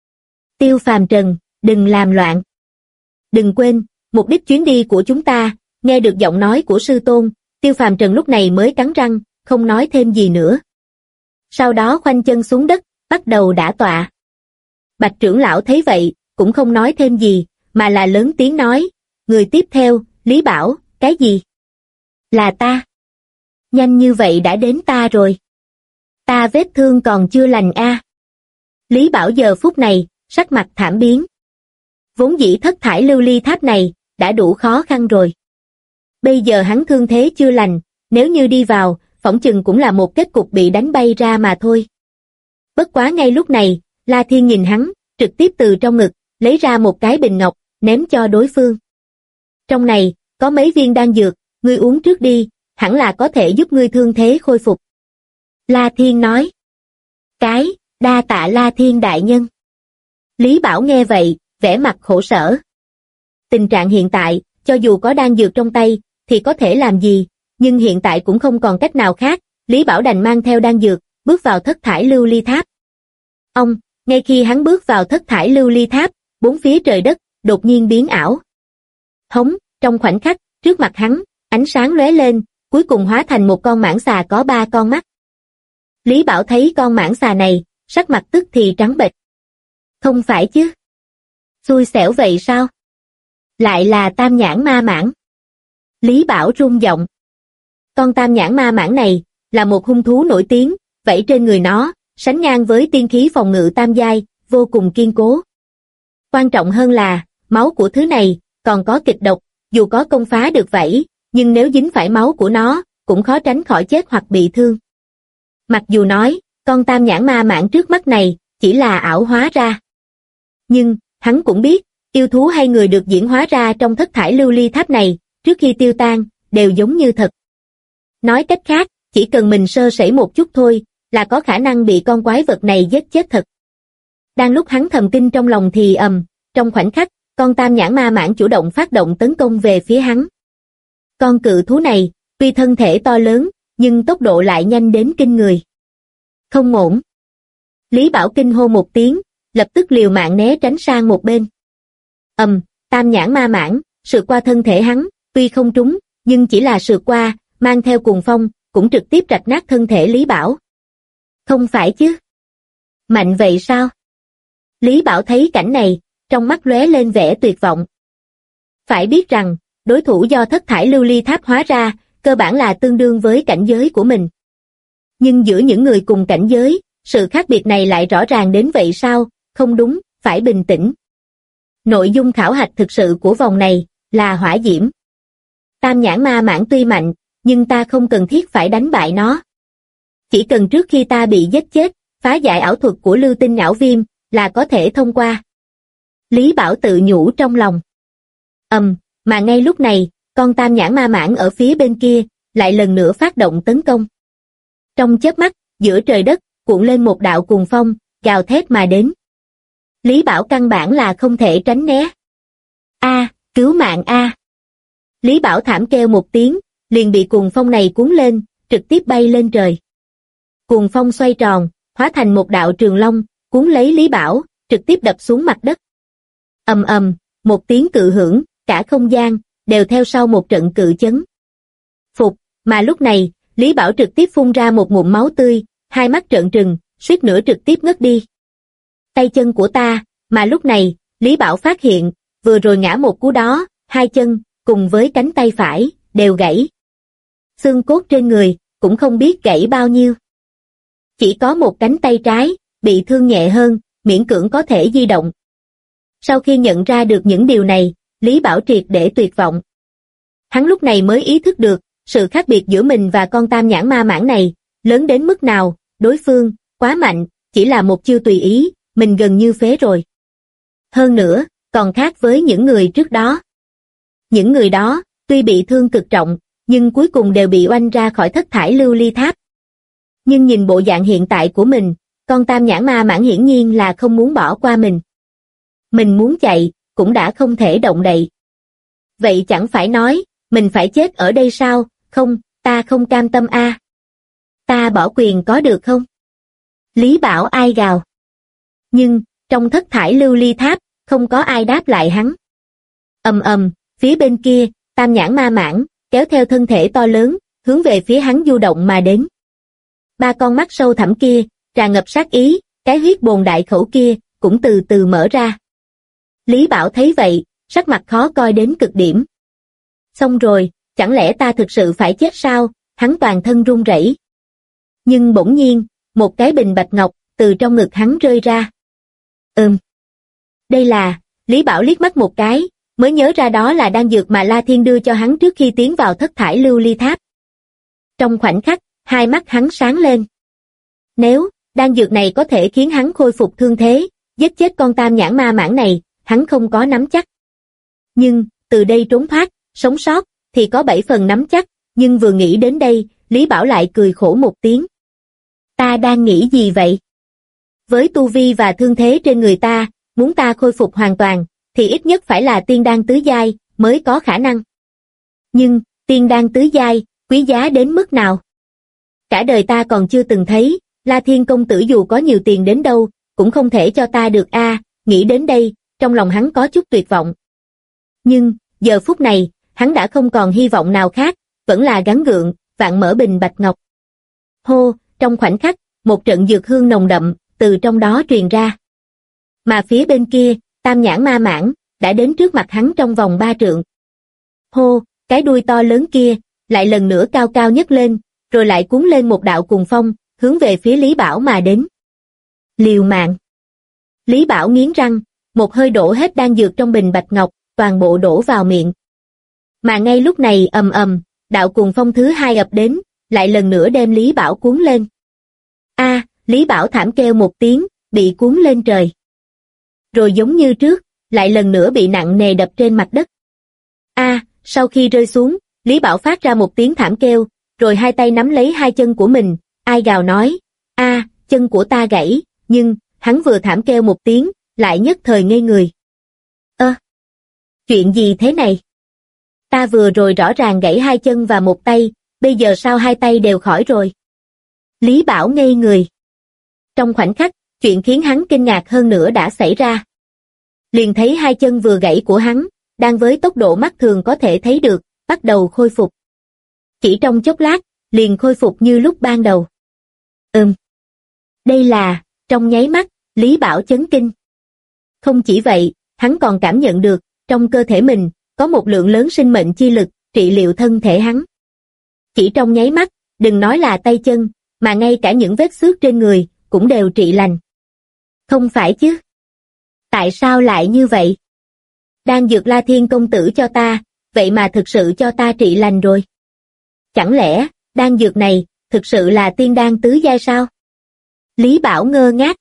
Tiêu Phàm Trần, đừng làm loạn. Đừng quên, mục đích chuyến đi của chúng ta, nghe được giọng nói của sư tôn, Tiêu Phàm Trần lúc này mới cắn răng, không nói thêm gì nữa. Sau đó khoanh chân xuống đất, bắt đầu đả tọa. Bạch trưởng lão thấy vậy, cũng không nói thêm gì, mà là lớn tiếng nói, người tiếp theo, Lý Bảo, cái gì? Là ta. Nhanh như vậy đã đến ta rồi. Ta vết thương còn chưa lành a. Lý Bảo giờ phút này, sắc mặt thảm biến. Vốn dĩ thất thải lưu ly tháp này, đã đủ khó khăn rồi. Bây giờ hắn thương thế chưa lành, nếu như đi vào, phỏng chừng cũng là một kết cục bị đánh bay ra mà thôi. Bất quá ngay lúc này, La Thiên nhìn hắn, trực tiếp từ trong ngực, lấy ra một cái bình ngọc, ném cho đối phương. Trong này, có mấy viên đan dược, ngươi uống trước đi, hẳn là có thể giúp ngươi thương thế khôi phục. La Thiên nói. Đa tạ La Thiên đại nhân. Lý Bảo nghe vậy, vẻ mặt khổ sở. Tình trạng hiện tại, cho dù có đan dược trong tay, thì có thể làm gì, nhưng hiện tại cũng không còn cách nào khác, Lý Bảo đành mang theo đan dược, bước vào thất thải lưu ly tháp. Ngay khi hắn bước vào thất thải lưu ly tháp, bốn phía trời đất, đột nhiên biến ảo. Trong khoảnh khắc, trước mặt hắn, ánh sáng lóe lên, cuối cùng hóa thành một con mãng xà có 3 con mắt. Lý Bảo thấy con mãng xà này, sắc mặt tức thì trắng bệch. Không phải chứ? Xui xẻo vậy sao? Lại là tam nhãn ma mãng. Lý Bảo rung giọng. Con tam nhãn ma mãng này, là một hung thú nổi tiếng, vảy trên người nó, sánh ngang với tiên khí phòng ngự tam giai, vô cùng kiên cố. Quan trọng hơn là, máu của thứ này, còn có kịch độc, dù có công phá được vảy, nhưng nếu dính phải máu của nó, cũng khó tránh khỏi chết hoặc bị thương. Mặc dù nói, con tam nhãn ma mãng trước mắt này, chỉ là ảo hóa ra. Nhưng, hắn cũng biết, yêu thú hay người được diễn hóa ra trong thất thải lưu ly tháp này, trước khi tiêu tan, đều giống như thật. Nói cách khác, chỉ cần mình sơ sẩy một chút thôi, là có khả năng bị con quái vật này giết chết thật. Đang lúc hắn thầm kinh trong lòng thì trong khoảnh khắc, con tam nhãn ma mãng chủ động phát động tấn công về phía hắn. Con cự thú này, tuy thân thể to lớn, nhưng tốc độ lại nhanh đến kinh người. Không ổn. Lý Bảo kinh hô một tiếng, lập tức liều mạng né tránh sang một bên. Tam nhãn ma mãng, sượt qua thân thể hắn, tuy không trúng, nhưng chỉ là sượt qua, mang theo cuồng phong, cũng trực tiếp rạch nát thân thể Lý Bảo. Không phải chứ? Mạnh vậy sao? Lý Bảo thấy cảnh này, trong mắt lóe lên vẻ tuyệt vọng. Phải biết rằng, đối thủ do thất thải lưu ly tháp hóa ra, cơ bản là tương đương với cảnh giới của mình. Nhưng giữa những người cùng cảnh giới, sự khác biệt này lại rõ ràng đến vậy sao? Không đúng, phải bình tĩnh. Nội dung khảo hạch thực sự của vòng này là hỏa diễm. Tam nhãn ma mãng tuy mạnh, nhưng ta không cần thiết phải đánh bại nó. Chỉ cần trước khi ta bị giết chết, phá giải ảo thuật của lưu tinh ảo viêm là có thể thông qua. Lý Bảo tự nhủ trong lòng. Mà ngay lúc này, con tam nhãn ma mãng ở phía bên kia lại lần nữa phát động tấn công. Trong chớp mắt, giữa trời đất cuộn lên một đạo cuồng phong, gào thét mà đến. Lý Bảo căn bản là không thể tránh né. Cứu mạng a! Lý Bảo thảm kêu một tiếng, liền bị cuồng phong này cuốn lên, trực tiếp bay lên trời. Cuồng phong xoay tròn, hóa thành một đạo trường long, cuốn lấy Lý Bảo, trực tiếp đập xuống mặt đất. Một tiếng cự hưởng, cả không gian đều theo sau một trận cự chấn. Mà lúc này, Lý Bảo trực tiếp phun ra một ngụm máu tươi, hai mắt trợn trừng, suýt nữa trực tiếp ngất đi. Tay chân của ta, mà lúc này, Lý Bảo phát hiện, vừa rồi ngã một cú đó, hai chân, cùng với cánh tay phải, đều gãy. Xương cốt trên người, cũng không biết gãy bao nhiêu. Chỉ có một cánh tay trái, bị thương nhẹ hơn, miễn cưỡng có thể di động. Sau khi nhận ra được những điều này, Lý Bảo triệt để tuyệt vọng. Hắn lúc này mới ý thức được, sự khác biệt giữa mình và con tam nhãn ma mãng này, lớn đến mức nào, đối phương, quá mạnh, chỉ là một chiêu tùy ý, mình gần như phế rồi. Hơn nữa, còn khác với những người trước đó. Những người đó, tuy bị thương cực trọng, nhưng cuối cùng đều bị oanh ra khỏi thất thải lưu ly tháp. Nhưng nhìn bộ dạng hiện tại của mình, con tam nhãn ma mãng hiển nhiên là không muốn bỏ qua mình. Mình muốn chạy, cũng đã không thể động đậy. Vậy chẳng phải nói, mình phải chết ở đây sao? Không, ta không cam tâm a. Ta bỏ quyền có được không? Lý Bảo ai gào. Nhưng, trong thất thải lưu ly tháp, không có ai đáp lại hắn. Phía bên kia, tam nhãn ma mãng, kéo theo thân thể to lớn, hướng về phía hắn du động mà đến. Ba con mắt sâu thẳm kia, tràn ngập sát ý, cái huyết bồn đại khẩu kia, cũng từ từ mở ra. Lý Bảo thấy vậy, sắc mặt khó coi đến cực điểm. Xong rồi, chẳng lẽ ta thực sự phải chết sao? Hắn toàn thân run rẩy. Nhưng bỗng nhiên, một cái bình bạch ngọc, từ trong ngực hắn rơi ra. Đây là, Lý Bảo liếc mắt một cái, mới nhớ ra đó là đan dược mà La Thiên đưa cho hắn trước khi tiến vào thất thải lưu ly tháp. Trong khoảnh khắc, hai mắt hắn sáng lên. Nếu, đan dược này có thể khiến hắn khôi phục thương thế, giết chết con tam nhãn ma mãng này, hắn không có nắm chắc. Nhưng, từ đây trốn thoát, sống sót, thì có 7 phần nắm chắc, nhưng vừa nghĩ đến đây, Lý Bảo lại cười khổ một tiếng. Ta đang nghĩ gì vậy? Với tu vi và thương thế trên người ta, muốn ta khôi phục hoàn toàn, thì ít nhất phải là tiên đan tứ giai, mới có khả năng. Nhưng, tiên đan tứ giai, quý giá đến mức nào? Cả đời ta còn chưa từng thấy, La Thiên công tử dù có nhiều tiền đến đâu, cũng không thể cho ta được a. Nghĩ đến đây, trong lòng hắn có chút tuyệt vọng. Nhưng, giờ phút này, hắn đã không còn hy vọng nào khác, vẫn là gắng gượng, vạn mở bình bạch ngọc. Hô, trong khoảnh khắc, một trận dược hương nồng đậm, từ trong đó truyền ra. Mà phía bên kia, tam nhãn ma mãng, đã đến trước mặt hắn trong vòng 3 trượng. Hô, cái đuôi to lớn kia, lại lần nữa cao cao nhấc lên, rồi lại cuốn lên một đạo cuồng phong, hướng về phía Lý Bảo mà đến. Liều mạng. Lý Bảo nghiến răng, một hơi đổ hết đan dược trong bình bạch ngọc, toàn bộ đổ vào miệng. Mà ngay lúc này đạo cuồng phong thứ 2 ập đến, lại lần nữa đem Lý Bảo cuốn lên. Lý Bảo thảm kêu một tiếng, bị cuốn lên trời. Rồi giống như trước, lại lần nữa bị nặng nề đập trên mặt đất. Sau khi rơi xuống, Lý Bảo phát ra một tiếng thảm kêu, rồi hai tay nắm lấy hai chân của mình, ai gào nói, chân của ta gãy, nhưng, hắn vừa thảm kêu một tiếng, lại nhất thời ngây người. Chuyện gì thế này? Ta vừa rồi rõ ràng gãy hai chân và một tay, bây giờ sao hai tay đều khỏi rồi? Lý Bảo ngây người. Trong khoảnh khắc, chuyện khiến hắn kinh ngạc hơn nữa đã xảy ra. Liền thấy hai chân vừa gãy của hắn, đang với tốc độ mắt thường có thể thấy được, bắt đầu khôi phục. Chỉ trong chốc lát, liền khôi phục như lúc ban đầu. Đây là, trong nháy mắt, Lý Bảo chấn kinh. Không chỉ vậy, hắn còn cảm nhận được, trong cơ thể mình, có một lượng lớn sinh mệnh chi lực, trị liệu thân thể hắn. Chỉ trong nháy mắt, đừng nói là tay chân, mà ngay cả những vết xước trên người, cũng đều trị lành. Không phải chứ? Tại sao lại như vậy? Đan dược La Thiên công tử cho ta, vậy mà thực sự cho ta trị lành rồi. Chẳng lẽ, đan dược này, thực sự là tiên đan tứ giai sao? Lý Bảo ngơ ngác.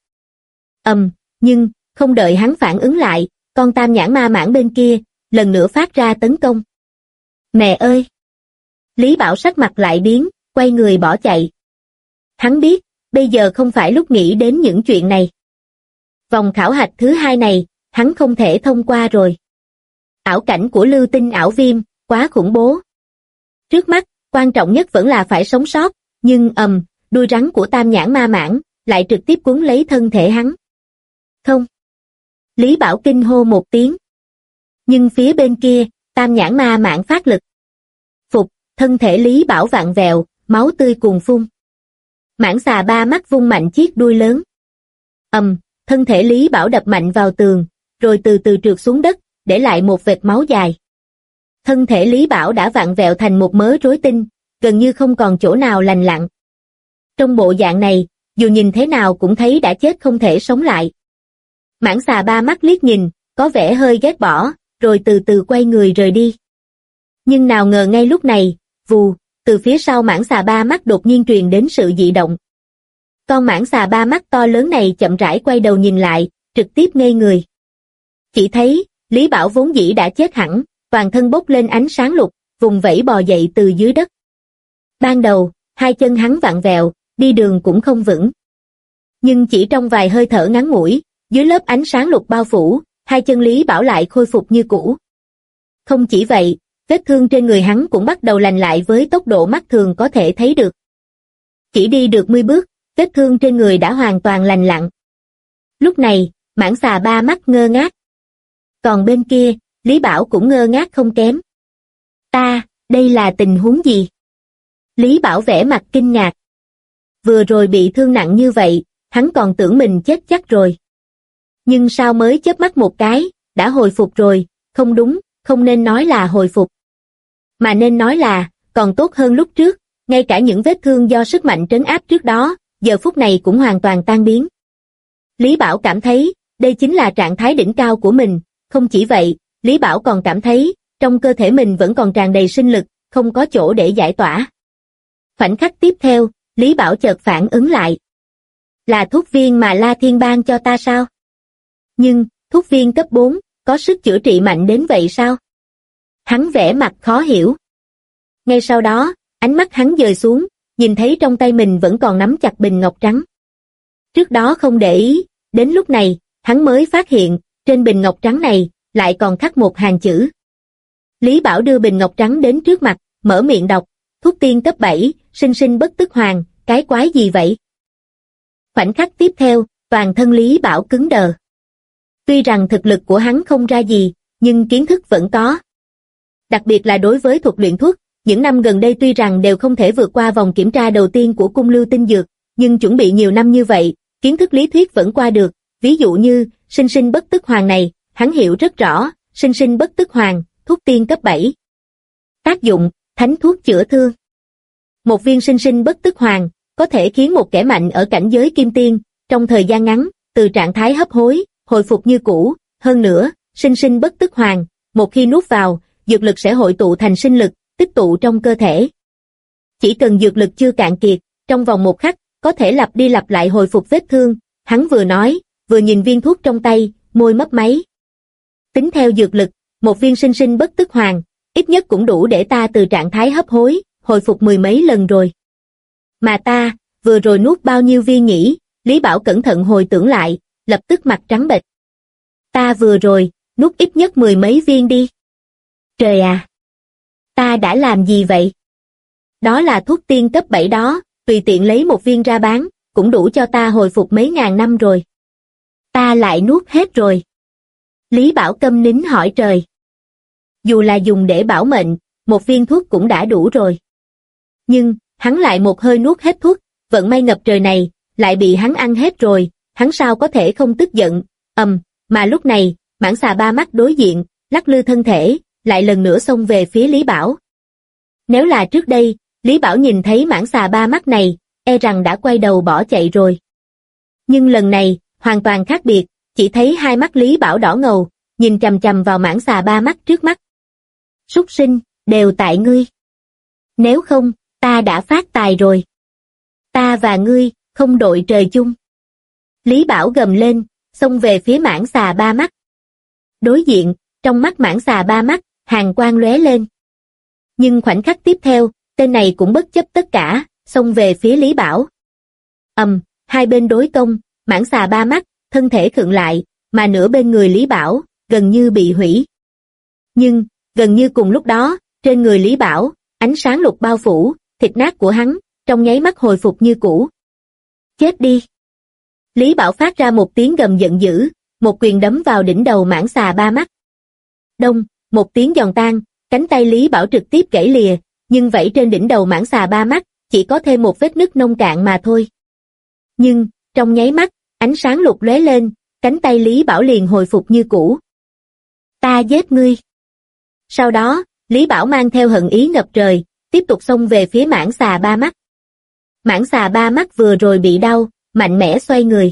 Nhưng, không đợi hắn phản ứng lại, con tam nhãn ma mãng bên kia, lần nữa phát ra tấn công. Mẹ ơi! Lý Bảo sắc mặt lại biến, quay người bỏ chạy. Hắn biết, bây giờ không phải lúc nghĩ đến những chuyện này. Vòng khảo hạch thứ 2 này, hắn không thể thông qua rồi. Ảo cảnh của lưu tinh ảo viêm, quá khủng bố. Trước mắt, quan trọng nhất vẫn là phải sống sót, nhưng đuôi rắn của tam nhãn ma mãng, lại trực tiếp cuốn lấy thân thể hắn. Không! Lý Bảo kinh hô một tiếng. Nhưng phía bên kia, tam nhãn ma mãng phát lực. Phục, thân thể Lý Bảo vặn vẹo, máu tươi cuồn phun. Mãng xà ba mắt vung mạnh chiếc đuôi lớn. Thân thể Lý Bảo đập mạnh vào tường, rồi từ từ trượt xuống đất, để lại một vệt máu dài. Thân thể Lý Bảo đã vặn vẹo thành một mớ rối tinh, gần như không còn chỗ nào lành lặn. Trong bộ dạng này, dù nhìn thế nào cũng thấy đã chết không thể sống lại. Mãng xà ba mắt liếc nhìn, có vẻ hơi ghét bỏ, rồi từ từ quay người rời đi. Nhưng nào ngờ ngay lúc này, vù, từ phía sau mãng xà ba mắt đột nhiên truyền đến sự dị động. Con mãng xà ba mắt to lớn này chậm rãi quay đầu nhìn lại, trực tiếp ngây người. Chỉ thấy, Lý Bảo vốn dĩ đã chết hẳn, toàn thân bốc lên ánh sáng lục, vùng vẫy bò dậy từ dưới đất. Ban đầu, hai chân hắn vặn vẹo, đi đường cũng không vững. Nhưng chỉ trong vài hơi thở ngắn ngủi, dưới lớp ánh sáng lục bao phủ, hai chân Lý Bảo lại khôi phục như cũ. Không chỉ vậy, vết thương trên người hắn cũng bắt đầu lành lại với tốc độ mắt thường có thể thấy được. Chỉ đi được 10 bước, vết thương trên người đã hoàn toàn lành lặn. Lúc này, mãng xà ba mắt ngơ ngác. Còn bên kia, Lý Bảo cũng ngơ ngác không kém. Đây là tình huống gì? Lý Bảo vẻ mặt kinh ngạc. Vừa rồi bị thương nặng như vậy, hắn còn tưởng mình chết chắc rồi. Nhưng sao mới chớp mắt một cái, đã hồi phục rồi, không đúng, không nên nói là hồi phục. Mà nên nói là, còn tốt hơn lúc trước, ngay cả những vết thương do sức mạnh trấn áp trước đó, giờ phút này cũng hoàn toàn tan biến. Lý Bảo cảm thấy, đây chính là trạng thái đỉnh cao của mình, không chỉ vậy, Lý Bảo còn cảm thấy, trong cơ thể mình vẫn còn tràn đầy sinh lực, không có chỗ để giải tỏa. Khoảnh khắc tiếp theo, Lý Bảo chợt phản ứng lại. Là thuốc viên mà La Thiên ban cho ta sao? Nhưng, thuốc viên cấp 4, có sức chữa trị mạnh đến vậy sao? Hắn vẻ mặt khó hiểu. Ngay sau đó, ánh mắt hắn dời xuống, nhìn thấy trong tay mình vẫn còn nắm chặt bình ngọc trắng. Trước đó không để ý, đến lúc này, hắn mới phát hiện, trên bình ngọc trắng này, lại còn khắc một hàng chữ. Lý Bảo đưa bình ngọc trắng đến trước mặt, mở miệng đọc, thuốc tiên cấp 7, sinh sinh bất tức hoàng, cái quái gì vậy? Khoảnh khắc tiếp theo, toàn thân Lý Bảo cứng đờ. Tuy rằng thực lực của hắn không ra gì, nhưng kiến thức vẫn có. Đặc biệt là đối với thuật luyện thuốc, những năm gần đây tuy rằng đều không thể vượt qua vòng kiểm tra đầu tiên của cung lưu tinh dược, nhưng chuẩn bị nhiều năm như vậy, kiến thức lý thuyết vẫn qua được. Ví dụ như, sinh sinh bất tức hoàng này, hắn hiểu rất rõ, sinh sinh bất tức hoàng, thuốc tiên cấp 7. Tác dụng, thánh thuốc chữa thương. Một viên sinh sinh bất tức hoàng, có thể khiến một kẻ mạnh ở cảnh giới kim tiên, trong thời gian ngắn, từ trạng thái hấp hối, hồi phục như cũ. Hơn nữa, sinh sinh bất tức hoàng, một khi nuốt vào, dược lực sẽ hội tụ thành sinh lực, tích tụ trong cơ thể. Chỉ cần dược lực chưa cạn kiệt, trong vòng một khắc, có thể lặp đi lặp lại hồi phục vết thương. Hắn vừa nói, vừa nhìn viên thuốc trong tay, môi mấp máy. Tính theo dược lực, một viên sinh sinh bất tức hoàng, ít nhất cũng đủ để ta từ trạng thái hấp hối, hồi phục 10 mấy lần rồi. Mà ta, vừa rồi nuốt bao nhiêu viên nhỉ? Lý Bảo cẩn thận hồi tưởng lại, lập tức mặt trắng bệch. Ta vừa rồi, nuốt ít nhất 10 mấy viên đi. Trời à! Ta đã làm gì vậy? Đó là thuốc tiên cấp 7 đó, tùy tiện lấy một viên ra bán, cũng đủ cho ta hồi phục mấy ngàn năm rồi. Ta lại nuốt hết rồi. Lý Bảo câm nín hỏi trời. Dù là dùng để bảo mệnh, một viên thuốc cũng đã đủ rồi. Nhưng, hắn lại một hơi nuốt hết thuốc, vận may ngập trời này, lại bị hắn ăn hết rồi, hắn sao có thể không tức giận, mà lúc này, mãng xà ba mắt đối diện, lắc lư thân thể, lại lần nữa xông về phía Lý Bảo. Nếu là trước đây, Lý Bảo nhìn thấy mãng xà ba mắt này, e rằng đã quay đầu bỏ chạy rồi. Nhưng lần này, hoàn toàn khác biệt, chỉ thấy hai mắt Lý Bảo đỏ ngầu, nhìn chằm chằm vào mãng xà ba mắt trước mắt. Súc sinh, đều tại ngươi. Nếu không, ta đã phát tài rồi. Ta và ngươi, không đội trời chung. Lý Bảo gầm lên, xông về phía mãng xà ba mắt. Đối diện, trong mắt mãng xà ba mắt, hàn quang lóe lên. Nhưng khoảnh khắc tiếp theo, tên này cũng bất chấp tất cả, xông về phía Lý Bảo. Hai bên đối công, mãng xà ba mắt, thân thể khựng lại, mà nửa bên người Lý Bảo, gần như bị hủy. Nhưng, gần như cùng lúc đó, trên người Lý Bảo, ánh sáng lục bao phủ, thịt nát của hắn, trong nháy mắt hồi phục như cũ. Chết đi! Lý Bảo phát ra một tiếng gầm giận dữ, một quyền đấm vào đỉnh đầu mãng xà ba mắt. Đông, một tiếng giòn tan, cánh tay Lý Bảo trực tiếp gãy lìa, nhưng vảy trên đỉnh đầu mãng xà ba mắt, chỉ có thêm một vết nứt nông cạn mà thôi. Nhưng, trong nháy mắt, ánh sáng lục lóe lên, cánh tay Lý Bảo liền hồi phục như cũ. Ta giết ngươi! Sau đó, Lý Bảo mang theo hận ý ngập trời, tiếp tục xông về phía mãng xà ba mắt. Mãng xà ba mắt vừa rồi bị đau, mạnh mẽ xoay người.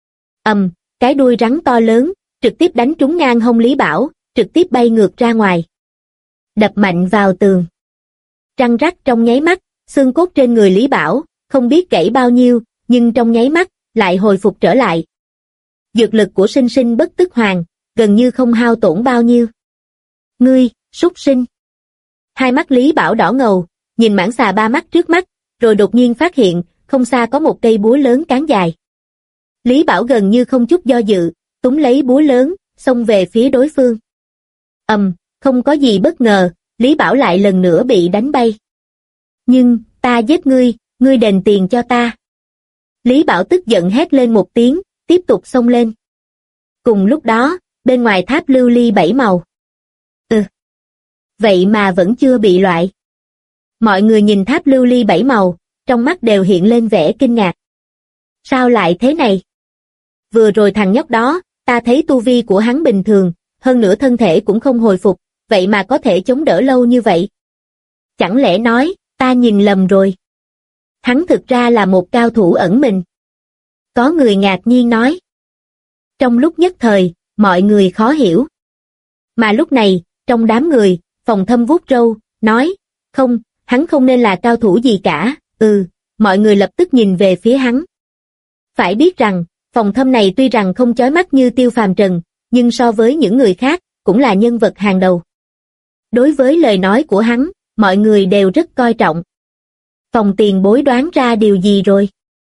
Cái đuôi rắn to lớn, trực tiếp đánh trúng ngang hông Lý Bảo, trực tiếp bay ngược ra ngoài. Đập mạnh vào tường. Răng rắc trong nháy mắt, xương cốt trên người Lý Bảo, không biết gãy bao nhiêu, nhưng trong nháy mắt, lại hồi phục trở lại. Dược lực của sinh sinh bất tức hoàng, gần như không hao tổn bao nhiêu. Ngươi, súc sinh. Hai mắt Lý Bảo đỏ ngầu, nhìn mãng xà ba mắt trước mắt, rồi đột nhiên phát hiện, không xa có một cây búa lớn cán dài. Lý Bảo gần như không chút do dự, túm lấy búa lớn, xông về phía đối phương. Không có gì bất ngờ, Lý Bảo lại lần nữa bị đánh bay. Nhưng, ta giết ngươi, ngươi đền tiền cho ta. Lý Bảo tức giận hét lên một tiếng, tiếp tục xông lên. Cùng lúc đó, bên ngoài tháp lưu ly 7 màu. Vậy mà vẫn chưa bị loại. Mọi người nhìn tháp lưu ly 7 màu, trong mắt đều hiện lên vẻ kinh ngạc. Sao lại thế này? Vừa rồi thằng nhóc đó, ta thấy tu vi của hắn bình thường, hơn nữa thân thể cũng không hồi phục, vậy mà có thể chống đỡ lâu như vậy. Chẳng lẽ nói, ta nhìn lầm rồi? Hắn thực ra là một cao thủ ẩn mình. Có người ngạc nhiên nói. Trong lúc nhất thời, mọi người khó hiểu. Mà lúc này, trong đám người, Phòng Thâm vuốt râu, nói, không, hắn không nên là cao thủ gì cả, mọi người lập tức nhìn về phía hắn. Phải biết rằng, Phòng Thâm này tuy rằng không chói mắt như Tiêu Phàm Trần, nhưng so với những người khác, cũng là nhân vật hàng đầu. Đối với lời nói của hắn, mọi người đều rất coi trọng. Phòng tiền bối đoán ra điều gì rồi?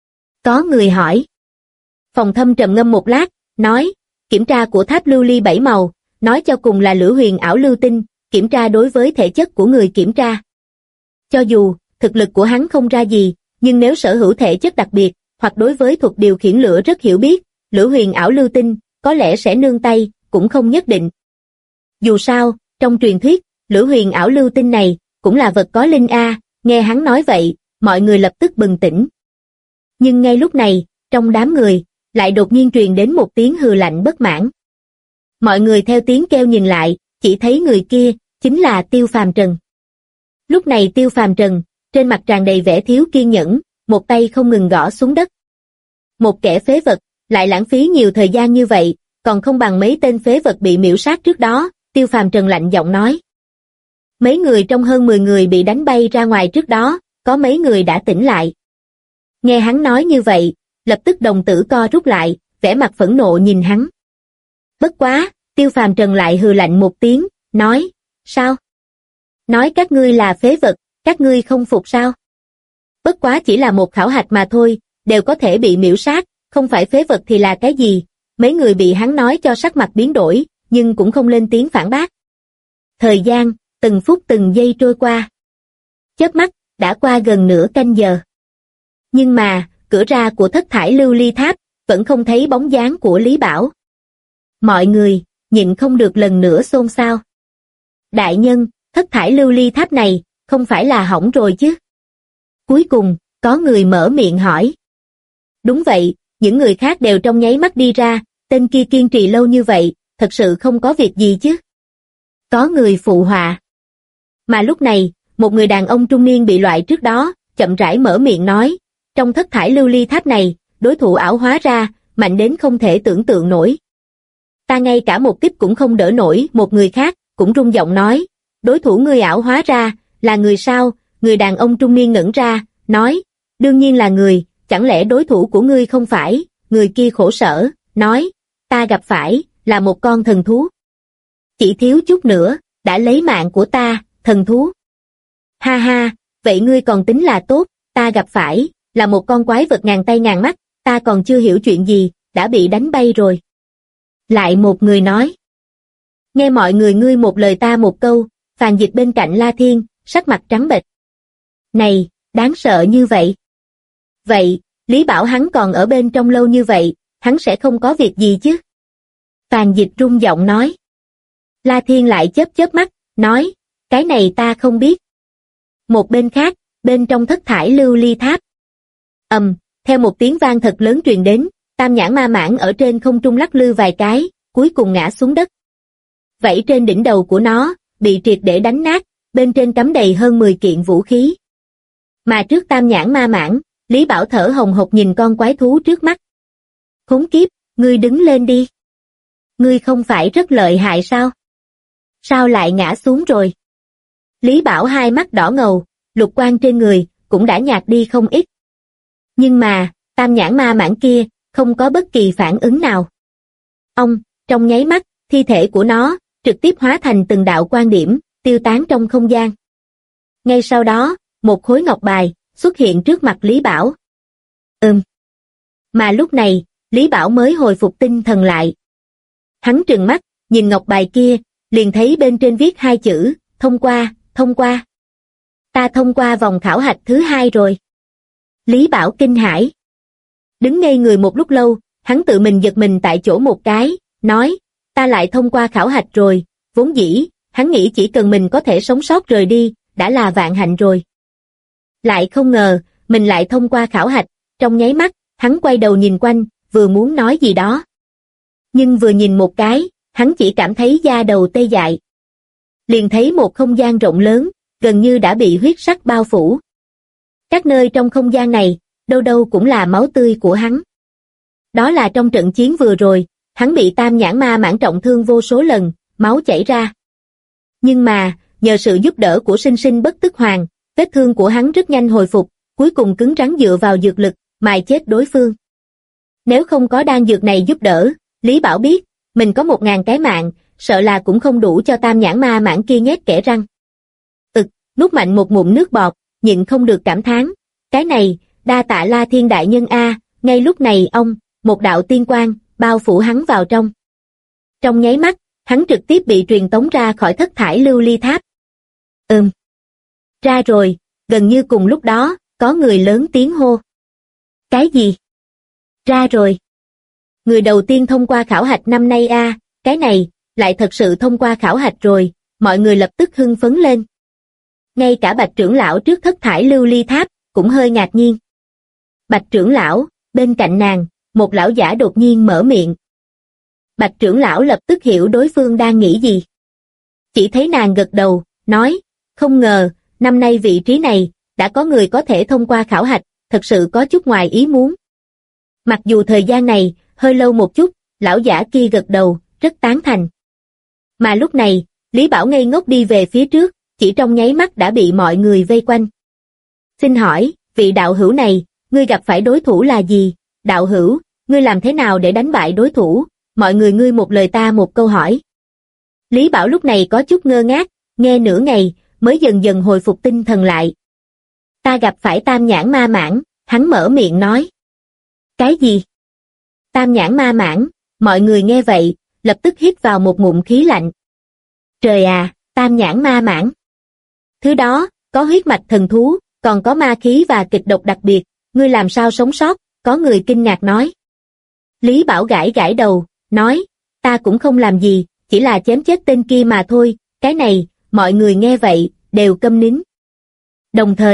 Có người hỏi. Phòng Thâm trầm ngâm một lát, nói, kiểm tra của tháp lưu ly 7 màu, nói cho cùng là lửa huyền ảo lưu tinh, kiểm tra đối với thể chất của người kiểm tra. Cho dù, thực lực của hắn không ra gì, nhưng nếu sở hữu thể chất đặc biệt, hoặc đối với thuật điều khiển lửa rất hiểu biết, lửa huyền ảo lưu tinh, có lẽ sẽ nương tay, cũng không nhất định. Dù sao, trong truyền thuyết, lửa huyền ảo lưu tinh này, cũng là vật có linh a. Nghe hắn nói vậy, mọi người lập tức bừng tỉnh. Nhưng ngay lúc này, trong đám người, lại đột nhiên truyền đến một tiếng hừ lạnh bất mãn. Mọi người theo tiếng kêu nhìn lại, chỉ thấy người kia, chính là Tiêu Phàm Trần. Lúc này Tiêu Phàm Trần, trên mặt tràn đầy vẻ thiếu kiên nhẫn, một tay không ngừng gõ xuống đất. Một kẻ phế vật, lại lãng phí nhiều thời gian như vậy, còn không bằng mấy tên phế vật bị miểu sát trước đó, Tiêu Phàm Trần lạnh giọng nói. Mấy người trong hơn 10 người bị đánh bay ra ngoài trước đó, có mấy người đã tỉnh lại. Nghe hắn nói như vậy, lập tức đồng tử co rút lại, vẻ mặt phẫn nộ nhìn hắn. Bất quá, Tiêu Phàm Trần lại hừ lạnh một tiếng, nói, sao? Nói các ngươi là phế vật, các ngươi không phục sao? Bất quá chỉ là một khảo hạch mà thôi, đều có thể bị miểu sát, không phải phế vật thì là cái gì? Mấy người bị hắn nói cho sắc mặt biến đổi, nhưng cũng không lên tiếng phản bác. Thời gian, từng phút từng giây trôi qua. Chớp mắt, đã qua gần nửa canh giờ. Nhưng mà, cửa ra của thất thải lưu ly tháp, vẫn không thấy bóng dáng của Lý Bảo. Mọi người, nhịn không được lần nữa xôn xao. Đại nhân, thất thải lưu ly tháp này, không phải là hỏng rồi chứ? Cuối cùng, có người mở miệng hỏi. Đúng vậy, những người khác đều trong nháy mắt đi ra, tên kia kiên trì lâu như vậy, thật sự không có việc gì chứ. Có người phụ họa. Mà lúc này, một người đàn ông trung niên bị loại trước đó, chậm rãi mở miệng nói, trong thất thải lưu ly tháp này, đối thủ ảo hóa ra, mạnh đến không thể tưởng tượng nổi. Ta ngay cả một kích cũng không đỡ nổi. Một người khác, cũng rung giọng nói, đối thủ ngươi ảo hóa ra, là người sao? Người đàn ông trung niên ngẩn ra, nói, đương nhiên là người, chẳng lẽ đối thủ của ngươi không phải? Người kia khổ sở, nói, ta gặp phải, là một con thần thú. Chỉ thiếu chút nữa, đã lấy mạng của ta, thần thú. Ha ha, vậy ngươi còn tính là tốt, ta gặp phải, là một con quái vật ngàn tay ngàn mắt, ta còn chưa hiểu chuyện gì, đã bị đánh bay rồi. Lại một người nói. Nghe mọi người ngươi một lời ta một câu, Phàn Dịch bên cạnh La Thiên, sắc mặt trắng bệch. Này, đáng sợ như vậy. Vậy, Lý Bảo hắn còn ở bên trong lâu như vậy, hắn sẽ không có việc gì chứ? Phàn Dịch rung giọng nói. La Thiên lại chớp mắt, nói, cái này ta không biết. Một bên khác, bên trong thất thải lưu ly tháp. Theo một tiếng vang thật lớn truyền đến, Tam Nhãn Ma Mãng ở trên không trung lắc lư vài cái, cuối cùng ngã xuống đất. Vảy trên đỉnh đầu của nó, bị triệt để đánh nát, bên trên cắm đầy hơn 10 kiện vũ khí. Mà trước Tam Nhãn Ma Mãng, Lý Bảo thở hồng hộc nhìn con quái thú trước mắt. Khốn kiếp, ngươi đứng lên đi. Ngươi không phải rất lợi hại sao? Sao lại ngã xuống rồi? Lý Bảo hai mắt đỏ ngầu, lục quang trên người, cũng đã nhạt đi không ít. Nhưng mà, Tam Nhãn Ma Mãng kia, không có bất kỳ phản ứng nào. Trong nháy mắt, thi thể của nó, trực tiếp hóa thành từng đạo quang điểm, tiêu tán trong không gian. Ngay sau đó, một khối ngọc bài, xuất hiện trước mặt Lý Bảo. Mà lúc này, Lý Bảo mới hồi phục tinh thần lại. Hắn trừng mắt, nhìn ngọc bài kia, liền thấy bên trên viết hai chữ, thông qua. Ta thông qua vòng khảo hạch thứ 2 rồi. Lý Bảo kinh hãi. Đứng ngây người một lúc lâu, hắn tự mình giật mình tại chỗ một cái, nói, ta lại thông qua khảo hạch rồi, vốn dĩ, hắn nghĩ chỉ cần mình có thể sống sót rời đi, đã là vạn hạnh rồi. Lại không ngờ, mình lại thông qua khảo hạch, trong nháy mắt, hắn quay đầu nhìn quanh, vừa muốn nói gì đó. Nhưng vừa nhìn một cái, hắn chỉ cảm thấy da đầu tê dại. Liền thấy một không gian rộng lớn, gần như đã bị huyết sắc bao phủ. Các nơi trong không gian này, đâu đâu cũng là máu tươi của hắn. Đó là trong trận chiến vừa rồi, hắn bị Tam Nhãn Ma Mãng trọng thương vô số lần, máu chảy ra. Nhưng mà, nhờ sự giúp đỡ của Sinh Sinh Bất Tức Hoàng, vết thương của hắn rất nhanh hồi phục, cuối cùng cứng rắn dựa vào dược lực, mài chết đối phương. Nếu không có đan dược này giúp đỡ, Lý Bảo biết, mình có 1000 cái mạng, sợ là cũng không đủ cho Tam Nhãn Ma Mãng kia nhét kẽ răng. Nuốt mạnh một ngụm nước bọt, nhịn không được cảm thán, cái này, đa tạ La Thiên đại nhân a. Ngay lúc này một đạo tiên quang, bao phủ hắn vào trong. Trong nháy mắt, hắn trực tiếp bị truyền tống ra khỏi thất thải lưu ly tháp. Ra rồi, gần như cùng lúc đó, có người lớn tiếng hô. Cái gì? Ra rồi. Người đầu tiên thông qua khảo hạch năm nay a, cái này, lại thật sự thông qua khảo hạch rồi, mọi người lập tức hưng phấn lên. Ngay cả Bạch trưởng lão trước thất thải lưu ly tháp, cũng hơi ngạc nhiên. Bạch trưởng lão, bên cạnh nàng, một lão giả đột nhiên mở miệng. Bạch trưởng lão lập tức hiểu đối phương đang nghĩ gì. Chỉ thấy nàng gật đầu, nói, không ngờ, năm nay vị trí này, đã có người có thể thông qua khảo hạch, thật sự có chút ngoài ý muốn. Mặc dù thời gian này, hơi lâu một chút, lão giả kia gật đầu, rất tán thành. Mà lúc này, Lý Bảo ngây ngốc đi về phía trước, chỉ trong nháy mắt đã bị mọi người vây quanh. Xin hỏi, vị đạo hữu này, ngươi gặp phải đối thủ là gì? Đạo hữu, ngươi làm thế nào để đánh bại đối thủ? Mọi người ngươi một lời ta một câu hỏi. Lý Bảo lúc này có chút ngơ ngác, nghe nửa ngày, mới dần dần hồi phục tinh thần lại. Ta gặp phải Tam Nhãn Ma Mãng, hắn mở miệng nói. Cái gì? Tam Nhãn Ma Mãng, mọi người nghe vậy, lập tức hít vào một ngụm khí lạnh. Trời à, Tam Nhãn Ma Mãng. Thứ đó, có huyết mạch thần thú, còn có ma khí và kịch độc đặc biệt, ngươi làm sao sống sót? Có người kinh ngạc nói. Lý Bảo gãi gãi đầu, nói, ta cũng không làm gì, chỉ là chém chết tên kia mà thôi, cái này, mọi người nghe vậy, đều câm nín. Đồng thời,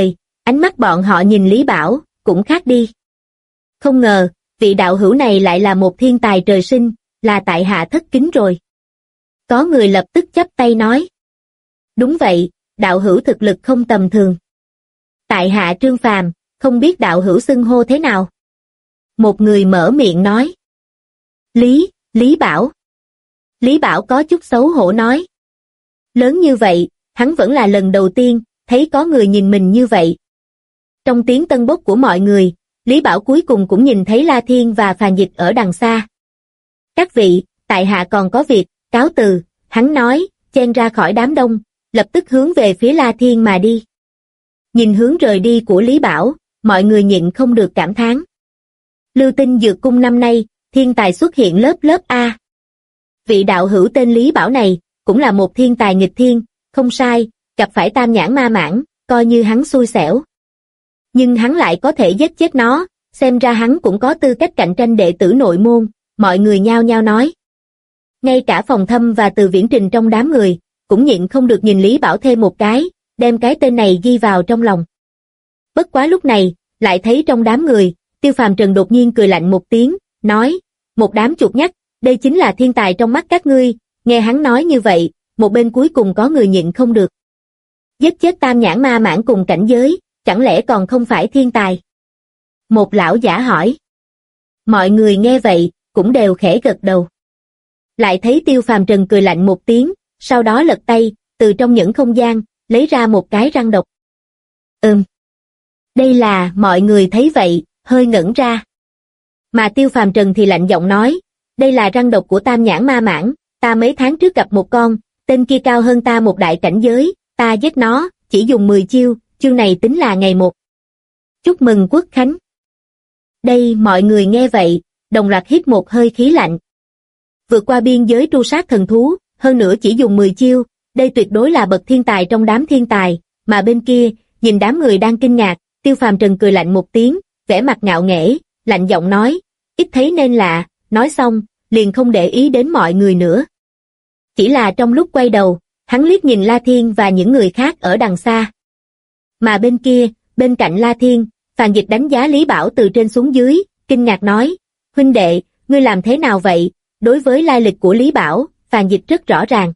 Ánh mắt bọn họ nhìn Lý Bảo, cũng khác đi. Không ngờ, vị đạo hữu này lại là một thiên tài trời sinh, là tại hạ thất kính rồi. Có người lập tức chắp tay nói. Đúng vậy, đạo hữu thực lực không tầm thường. Tại hạ Trương Phàm, không biết đạo hữu xưng hô thế nào. Một người mở miệng nói. Lý Bảo. Lý Bảo có chút xấu hổ nói. Lớn như vậy, hắn vẫn là lần đầu tiên, thấy có người nhìn mình như vậy. Trong tiếng tân bốc của mọi người, Lý Bảo cuối cùng cũng nhìn thấy La Thiên và Phàn Dịch ở đằng xa. Các vị, tại hạ còn có việc, cáo từ, hắn nói, chen ra khỏi đám đông, lập tức hướng về phía La Thiên mà đi. Nhìn hướng rời đi của Lý Bảo, mọi người nhịn không được cảm thán. Lưu Tinh Dược Cung năm nay, thiên tài xuất hiện lớp lớp A. Vị đạo hữu tên Lý Bảo này, cũng là một thiên tài nghịch thiên, không sai, gặp phải tam nhãn ma mãng, coi như hắn xui xẻo. Nhưng hắn lại có thể giết chết nó, xem ra hắn cũng có tư cách cạnh tranh đệ tử nội môn, mọi người nhao nhao nói. Ngay cả Phòng Thâm và Từ Viễn Trình trong đám người, cũng nhịn không được nhìn Lý Bảo thêm một cái, đem cái tên này ghi vào trong lòng. Bất quá lúc này, lại thấy trong đám người, Tiêu Phàm Trần đột nhiên cười lạnh một tiếng, nói, một đám chuột nhắt, đây chính là thiên tài trong mắt các ngươi. Nghe hắn nói như vậy, một bên cuối cùng có người nhịn không được. Giết chết tam nhãn ma mãng cùng cảnh giới, chẳng lẽ còn không phải thiên tài? Một lão giả hỏi. Mọi người nghe vậy, cũng đều khẽ gật đầu. Lại thấy Tiêu Phàm Trần cười lạnh một tiếng, sau đó lật tay, từ trong những không gian, lấy ra một cái răng độc. Đây là, mọi người thấy vậy, hơi ngẩn ra. Mà Tiêu Phàm Trần thì lạnh giọng nói, đây là răng độc của tam nhãn ma mãng, ta mấy tháng trước gặp một con, tên kia cao hơn ta một đại cảnh giới, ta giết nó, chỉ dùng 10 chiêu, chiêu này tính là ngày một. Chúc mừng Quốc Khánh. Đây mọi người nghe vậy, đồng loạt hít một hơi khí lạnh. Vượt qua biên giới tru sát thần thú, hơn nữa chỉ dùng 10 chiêu, đây tuyệt đối là bậc thiên tài trong đám thiên tài, mà bên kia, nhìn đám người đang kinh ngạc, Tiêu Phàm Trần cười lạnh một tiếng, vẻ mặt ngạo nghễ, lạnh giọng nói, ít thấy nên lạ, nói xong, liền không để ý đến mọi người nữa. Chỉ là trong lúc quay đầu, hắn liếc nhìn La Thiên và những người khác ở đằng xa. Mà bên kia, bên cạnh La Thiên, Phàn Dịch đánh giá Lý Bảo từ trên xuống dưới, kinh ngạc nói, huynh đệ, ngươi làm thế nào vậy? Đối với lai lịch của Lý Bảo, Phàn Dịch rất rõ ràng.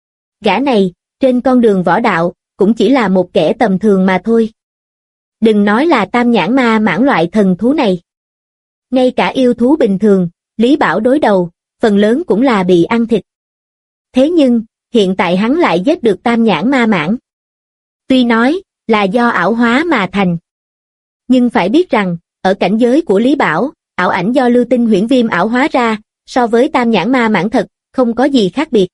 Gã này, trên con đường võ đạo, cũng chỉ là một kẻ tầm thường mà thôi. Đừng nói là tam nhãn ma mãng loại thần thú này. Ngay cả yêu thú bình thường, Lý Bảo đối đầu, phần lớn cũng là bị ăn thịt. Thế nhưng, hiện tại hắn lại giết được tam nhãn ma mãng. Tuy nói, là do ảo hóa mà thành. Nhưng phải biết rằng, ở cảnh giới của Lý Bảo, ảo ảnh do lưu tinh huyễn viêm ảo hóa ra, so với tam nhãn ma mãng thật, không có gì khác biệt.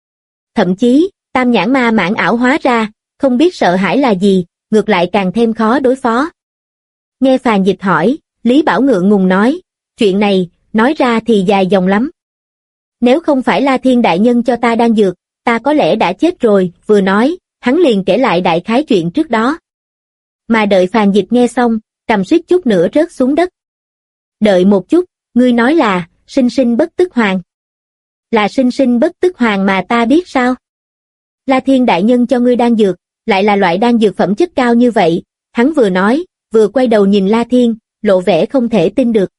Thậm chí, tam nhãn ma mãng ảo hóa ra, không biết sợ hãi là gì, ngược lại càng thêm khó đối phó. Nghe Phàn Dịch hỏi, Lý Bảo ngượng ngùng nói, chuyện này, nói ra thì dài dòng lắm. Nếu không phải La Thiên đại nhân cho ta đan dược, ta có lẽ đã chết rồi, vừa nói, hắn liền kể lại đại khái chuyện trước đó. Mà đợi Phàn Dịch nghe xong, cầm suýt chút nữa rớt xuống đất. Đợi một chút, ngươi nói là, sinh sinh bất tức hoàng. Là sinh sinh bất tức hoàng mà ta biết sao? La Thiên đại nhân cho ngươi đan dược, lại là loại đan dược phẩm chất cao như vậy, hắn vừa nói, vừa quay đầu nhìn La Thiên, lộ vẻ không thể tin được.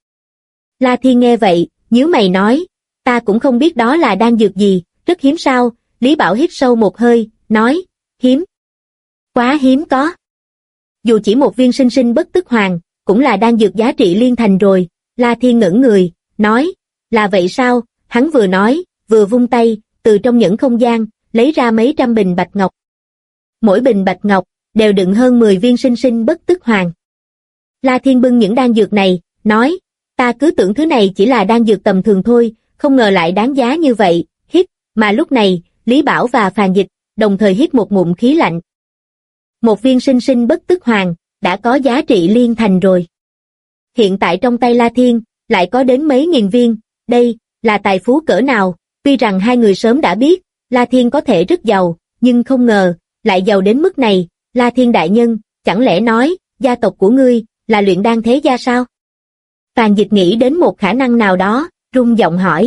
La Thiên nghe vậy, nhíu mày nói, ta cũng không biết đó là đan dược gì, rất hiếm sao? Lý Bảo hít sâu một hơi, nói, hiếm. Quá hiếm có. Dù chỉ một viên sinh sinh bất tức hoàng, cũng là đan dược giá trị liên thành rồi. La Thiên ngẩn người, nói, là vậy sao? Hắn vừa nói, vừa vung tay, từ trong những không gian, lấy ra mấy trăm bình bạch ngọc. Mỗi bình bạch ngọc, đều đựng hơn 10 viên sinh sinh bất tức hoàng. La Thiên bưng những đan dược này, nói, ta cứ tưởng thứ này chỉ là đan dược tầm thường thôi, không ngờ lại đáng giá như vậy, hít, mà lúc này, Lý Bảo và Phàn Dịch, đồng thời hít một ngụm khí lạnh. Một viên sinh sinh bất tức hoàng, đã có giá trị liên thành rồi. Hiện tại trong tay La Thiên, lại có đến mấy nghìn viên, đây, là tài phú cỡ nào, tuy rằng hai người sớm đã biết, La Thiên có thể rất giàu, nhưng không ngờ, lại giàu đến mức này, La Thiên đại nhân, chẳng lẽ nói, gia tộc của ngươi, là luyện đan thế gia sao? Phàn Dịch nghĩ đến một khả năng nào đó, rung giọng hỏi.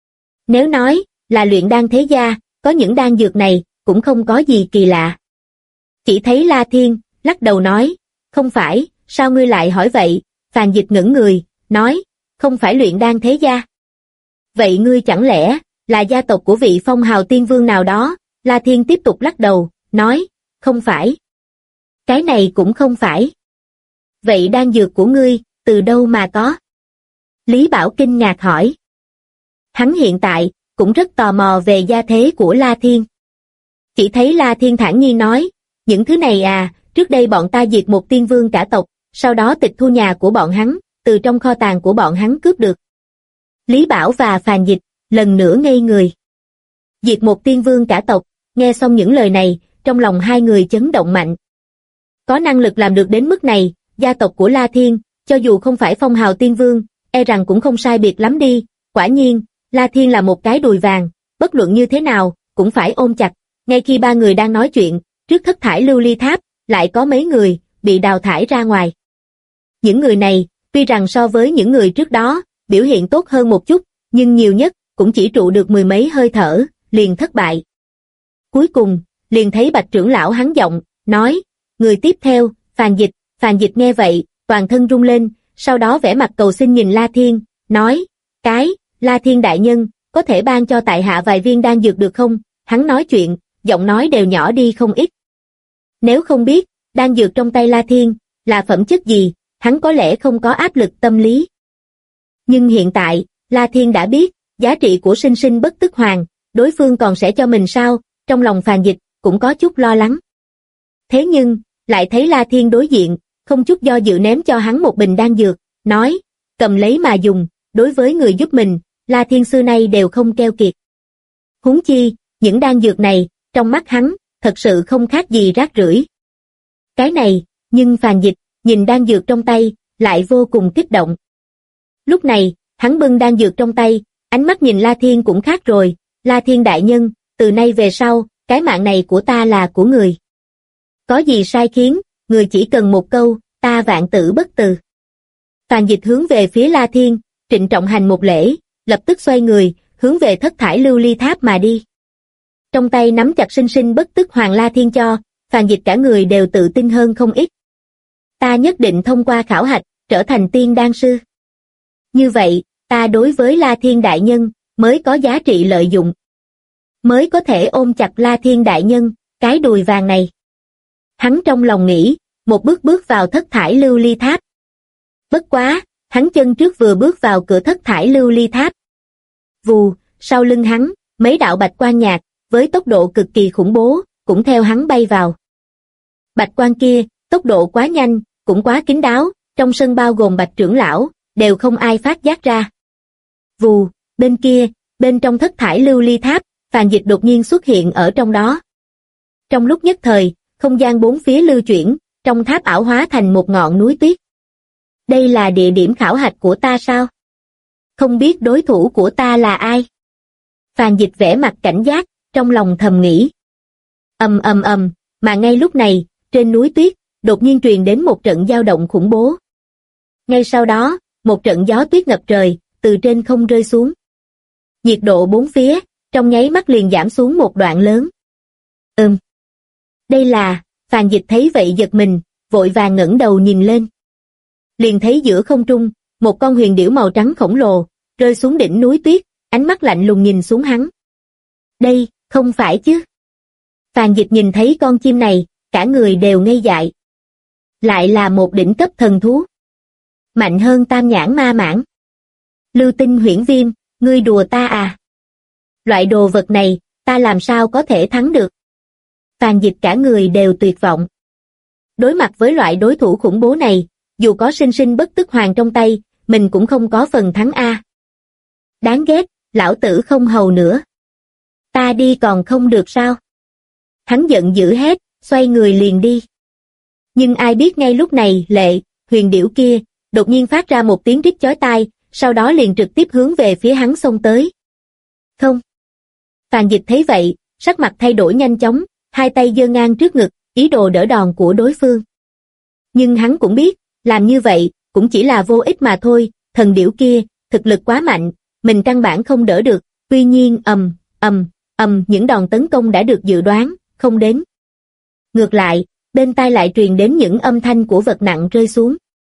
Nếu nói, là luyện đan thế gia, có những đan dược này, cũng không có gì kỳ lạ. Chỉ thấy La Thiên, lắc đầu nói, không phải, sao ngươi lại hỏi vậy? Phàn Dịch ngẩng người, nói, không phải luyện đan thế gia. Vậy ngươi chẳng lẽ là gia tộc của vị phong hào tiên vương nào đó? La Thiên tiếp tục lắc đầu, nói, không phải. Cái này cũng không phải. Vậy đan dược của ngươi, từ đâu mà có? Lý Bảo kinh ngạc hỏi. Hắn hiện tại, cũng rất tò mò về gia thế của La Thiên. Chỉ thấy La Thiên thản nhiên nói, những thứ này à, trước đây bọn ta diệt một tiên vương cả tộc, sau đó tịch thu nhà của bọn hắn, từ trong kho tàng của bọn hắn cướp được. Lý Bảo và Phàn Dịch, lần nữa ngây người. Diệt một tiên vương cả tộc, nghe xong những lời này, trong lòng hai người chấn động mạnh. Có năng lực làm được đến mức này, gia tộc của La Thiên, cho dù không phải phong hào tiên vương, e rằng cũng không sai biệt lắm đi. Quả nhiên, La Thiên là một cái đùi vàng, bất luận như thế nào, cũng phải ôm chặt. Ngay khi ba người đang nói chuyện, trước thất thải lưu ly tháp, lại có mấy người, bị đào thải ra ngoài. Những người này, tuy rằng so với những người trước đó, biểu hiện tốt hơn một chút, nhưng nhiều nhất, cũng chỉ trụ được mười mấy hơi thở, liền thất bại. Cuối cùng, liền thấy Bạch trưởng lão hắn giọng, nói, người tiếp theo, Phàn Dịch nghe vậy, toàn thân rung lên, sau đó vẻ mặt cầu xin nhìn La Thiên, nói, La Thiên đại nhân, có thể ban cho tại hạ vài viên đan dược được không? Hắn nói chuyện, giọng nói đều nhỏ đi không ít. Nếu không biết, đan dược trong tay La Thiên, là phẩm chất gì, hắn có lẽ không có áp lực tâm lý. Nhưng hiện tại, La Thiên đã biết, giá trị của sinh sinh bất tức hoàng, đối phương còn sẽ cho mình sao, trong lòng Phàn Dịch, cũng có chút lo lắng. Thế nhưng, lại thấy La Thiên đối diện, không chút do dự ném cho hắn một bình đan dược, nói, cầm lấy mà dùng, đối với người giúp mình, La Thiên xưa nay đều không keo kiệt. Huống chi, những đan dược này, trong mắt hắn, thật sự không khác gì rác rưởi. Cái này, nhưng Phàn Dịch, nhìn đan dược trong tay, lại vô cùng kích động. Lúc này, hắn bưng đan dược trong tay, ánh mắt nhìn La Thiên cũng khác rồi, La Thiên đại nhân, từ nay về sau, cái mạng này của ta là của người. Có gì sai khiến, người chỉ cần một câu, ta vạn tử bất từ. Phàn Dịch hướng về phía La Thiên, trịnh trọng hành một lễ, lập tức xoay người, hướng về thất thải lưu ly tháp mà đi. Trong tay nắm chặt sinh sinh bất tức hoàng La Thiên cho, Phàn Dịch cả người đều tự tin hơn không ít. Ta nhất định thông qua khảo hạch, trở thành tiên đan sư. Như vậy, ta đối với La Thiên đại nhân, mới có giá trị lợi dụng. Mới có thể ôm chặt La Thiên đại nhân, cái đùi vàng này. Hắn trong lòng nghĩ, một bước vào thất thải lưu ly tháp. Bất quá, hắn chân trước vừa bước vào cửa thất thải lưu ly tháp. Vù, sau lưng hắn, mấy đạo bạch quang nhạt, với tốc độ cực kỳ khủng bố, cũng theo hắn bay vào. Bạch quang kia, tốc độ quá nhanh, cũng quá kín đáo, trong sân bao gồm Bạch trưởng lão, đều không ai phát giác ra. Vù, bên kia, bên trong thất thải lưu ly tháp, Phàn Dịch đột nhiên xuất hiện ở trong đó. Trong lúc nhất thời, không gian bốn phía lưu chuyển, trong tháp ảo hóa thành một ngọn núi tuyết. Đây là địa điểm khảo hạch của ta sao? Không biết đối thủ của ta là ai? Phàn Dịch vẻ mặt cảnh giác, trong lòng thầm nghĩ. Mà ngay lúc này, trên núi tuyết, đột nhiên truyền đến một trận dao động khủng bố. Ngay sau đó, một trận gió tuyết ngập trời, từ trên không rơi xuống. Nhiệt độ bốn phía, trong nháy mắt liền giảm xuống một đoạn lớn. Đây là, Phàn Dịch thấy vậy giật mình, vội vàng ngẩng đầu nhìn lên. Liền thấy giữa không trung, một con huyền điểu màu trắng khổng lồ, rơi xuống đỉnh núi tuyết, ánh mắt lạnh lùng nhìn xuống hắn. Đây, không phải chứ? Phàn Dịch nhìn thấy con chim này, cả người đều ngây dại. Lại là một đỉnh cấp thần thú. Mạnh hơn Tam Nhãn Ma Mãng. Lưu Tinh Huyễn Viêm, ngươi đùa ta à? Loại đồ vật này, ta làm sao có thể thắng được? Phàn Dịch cả người đều tuyệt vọng. Đối mặt với loại đối thủ khủng bố này, dù có sinh sinh bất tức hoàng trong tay, mình cũng không có phần thắng a. Đáng ghét, lão tử không hầu nữa. Ta đi còn không được sao? Hắn giận dữ hét, xoay người liền đi. Nhưng ai biết ngay lúc này huyền điểu kia, đột nhiên phát ra một tiếng rít chói tai, sau đó liền trực tiếp hướng về phía hắn xông tới. Không. Phàn Dịch thấy vậy, sắc mặt thay đổi nhanh chóng, hai tay giơ ngang trước ngực, ý đồ đỡ đòn của đối phương. Nhưng hắn cũng biết, làm như vậy, cũng chỉ là vô ích mà thôi, thần điểu kia, thực lực quá mạnh, mình căn bản không đỡ được, tuy nhiên những đòn tấn công đã được dự đoán, không đến. Ngược lại, bên tai lại truyền đến những âm thanh của vật nặng rơi xuống.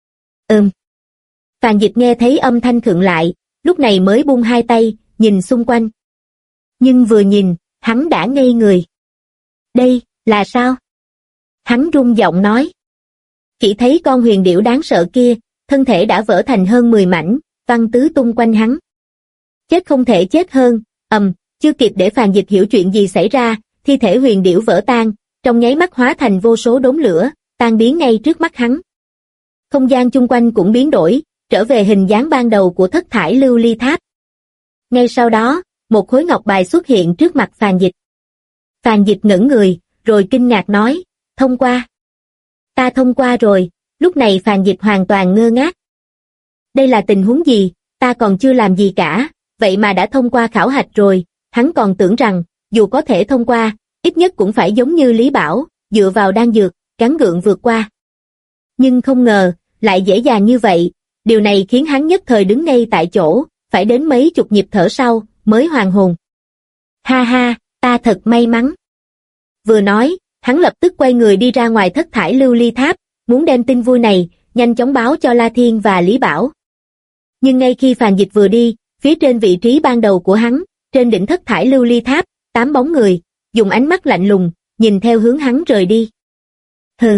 Phàn Dịch nghe thấy âm thanh khựng lại, lúc này mới buông hai tay, nhìn xung quanh. Nhưng vừa nhìn, hắn đã ngây người. Đây, là sao? Hắn run giọng nói. Chỉ thấy con huyền điểu đáng sợ kia, thân thể đã vỡ thành hơn 10 mảnh, văng tứ tung quanh hắn. Chết không thể chết hơn, chưa kịp để Phàn Dịch hiểu chuyện gì xảy ra, thi thể huyền điểu vỡ tan, trong nháy mắt hóa thành vô số đốm lửa, tan biến ngay trước mắt hắn. Không gian chung quanh cũng biến đổi, trở về hình dáng ban đầu của thất thải lưu ly tháp. Ngay sau đó, một khối ngọc bài xuất hiện trước mặt Phàn Dịch. Phàn Dịch ngẩng người, rồi kinh ngạc nói, thông qua. Ta thông qua rồi, lúc này Phàn Dịch hoàn toàn ngơ ngác. Đây là tình huống gì, ta còn chưa làm gì cả, vậy mà đã thông qua khảo hạch rồi, hắn còn tưởng rằng, dù có thể thông qua, ít nhất cũng phải giống như Lý Bảo, dựa vào đan dược, gắng gượng vượt qua. Nhưng không ngờ, lại dễ dàng như vậy, điều này khiến hắn nhất thời đứng ngay tại chỗ, phải đến mấy chục nhịp thở sau, mới hoàn hồn. Ha ha, ta thật may mắn. Vừa nói, hắn lập tức quay người đi ra ngoài thất thải lưu ly tháp, muốn đem tin vui này, nhanh chóng báo cho La Thiên và Lý Bảo. Nhưng ngay khi Phàn Dịch vừa đi, phía trên vị trí ban đầu của hắn, trên đỉnh thất thải lưu ly tháp, 8 bóng người, dùng ánh mắt lạnh lùng, nhìn theo hướng hắn rời đi. Hừ.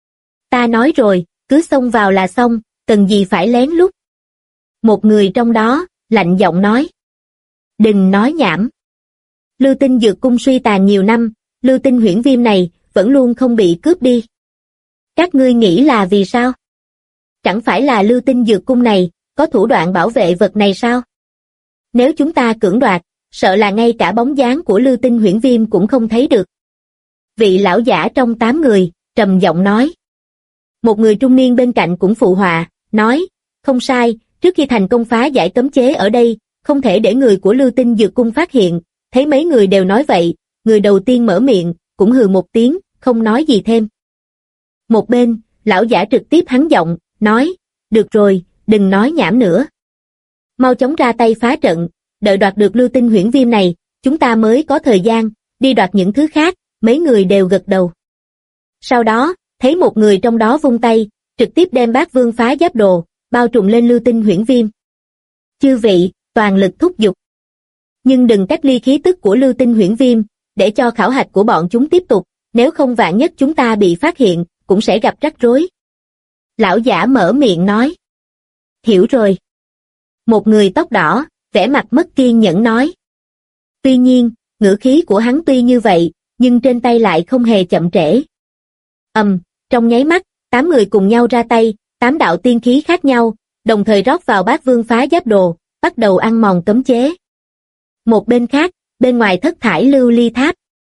Ta nói rồi, cứ xông vào là xong, cần gì phải lén lút. Một người trong đó, lạnh giọng nói. Đừng nói nhảm. Lưu Tinh Dược Cung suy tàn nhiều năm, Lưu Tinh huyễn viêm này, vẫn luôn không bị cướp đi. Các ngươi nghĩ là vì sao? Chẳng phải là Lưu Tinh Dược Cung này, có thủ đoạn bảo vệ vật này sao? Nếu chúng ta cưỡng đoạt, sợ là ngay cả bóng dáng của Lưu Tinh huyễn viêm cũng không thấy được. Vị lão giả trong 8 người, trầm giọng nói. Một người trung niên bên cạnh cũng phụ họa, nói, không sai, trước khi thành công phá giải cấm chế ở đây, không thể để người của Lưu Tinh Dược Cung phát hiện, thấy mấy người đều nói vậy, người đầu tiên mở miệng, cũng hừ một tiếng, không nói gì thêm. Một bên, lão giả trực tiếp hắn giọng, nói, được rồi, đừng nói nhảm nữa. Mau chóng ra tay phá trận, đợi đoạt được Lưu Tinh huyễn viêm này, chúng ta mới có thời gian, đi đoạt những thứ khác, mấy người đều gật đầu. Sau đó, thấy một người trong đó vung tay, trực tiếp đem Bát Vương phá giáp đồ, bao trùm lên Lưu Tinh huyễn viêm. Chư vị, toàn lực thúc giục. Nhưng đừng cách ly khí tức của Lưu Tinh huyễn viêm, để cho khảo hạch của bọn chúng tiếp tục, nếu không vạn nhất chúng ta bị phát hiện, cũng sẽ gặp rắc rối. Lão giả mở miệng nói. Hiểu rồi. Một người tóc đỏ, vẻ mặt mất kiên nhẫn nói. Tuy nhiên, ngữ khí của hắn tuy như vậy, nhưng trên tay lại không hề chậm trễ. Trong nháy mắt, 8 người cùng nhau ra tay, 8 đạo tiên khí khác nhau, đồng thời rót vào Bát Vương phá giáp đồ, bắt đầu ăn mòn cấm chế. Một bên khác, bên ngoài thất thải lưu ly tháp.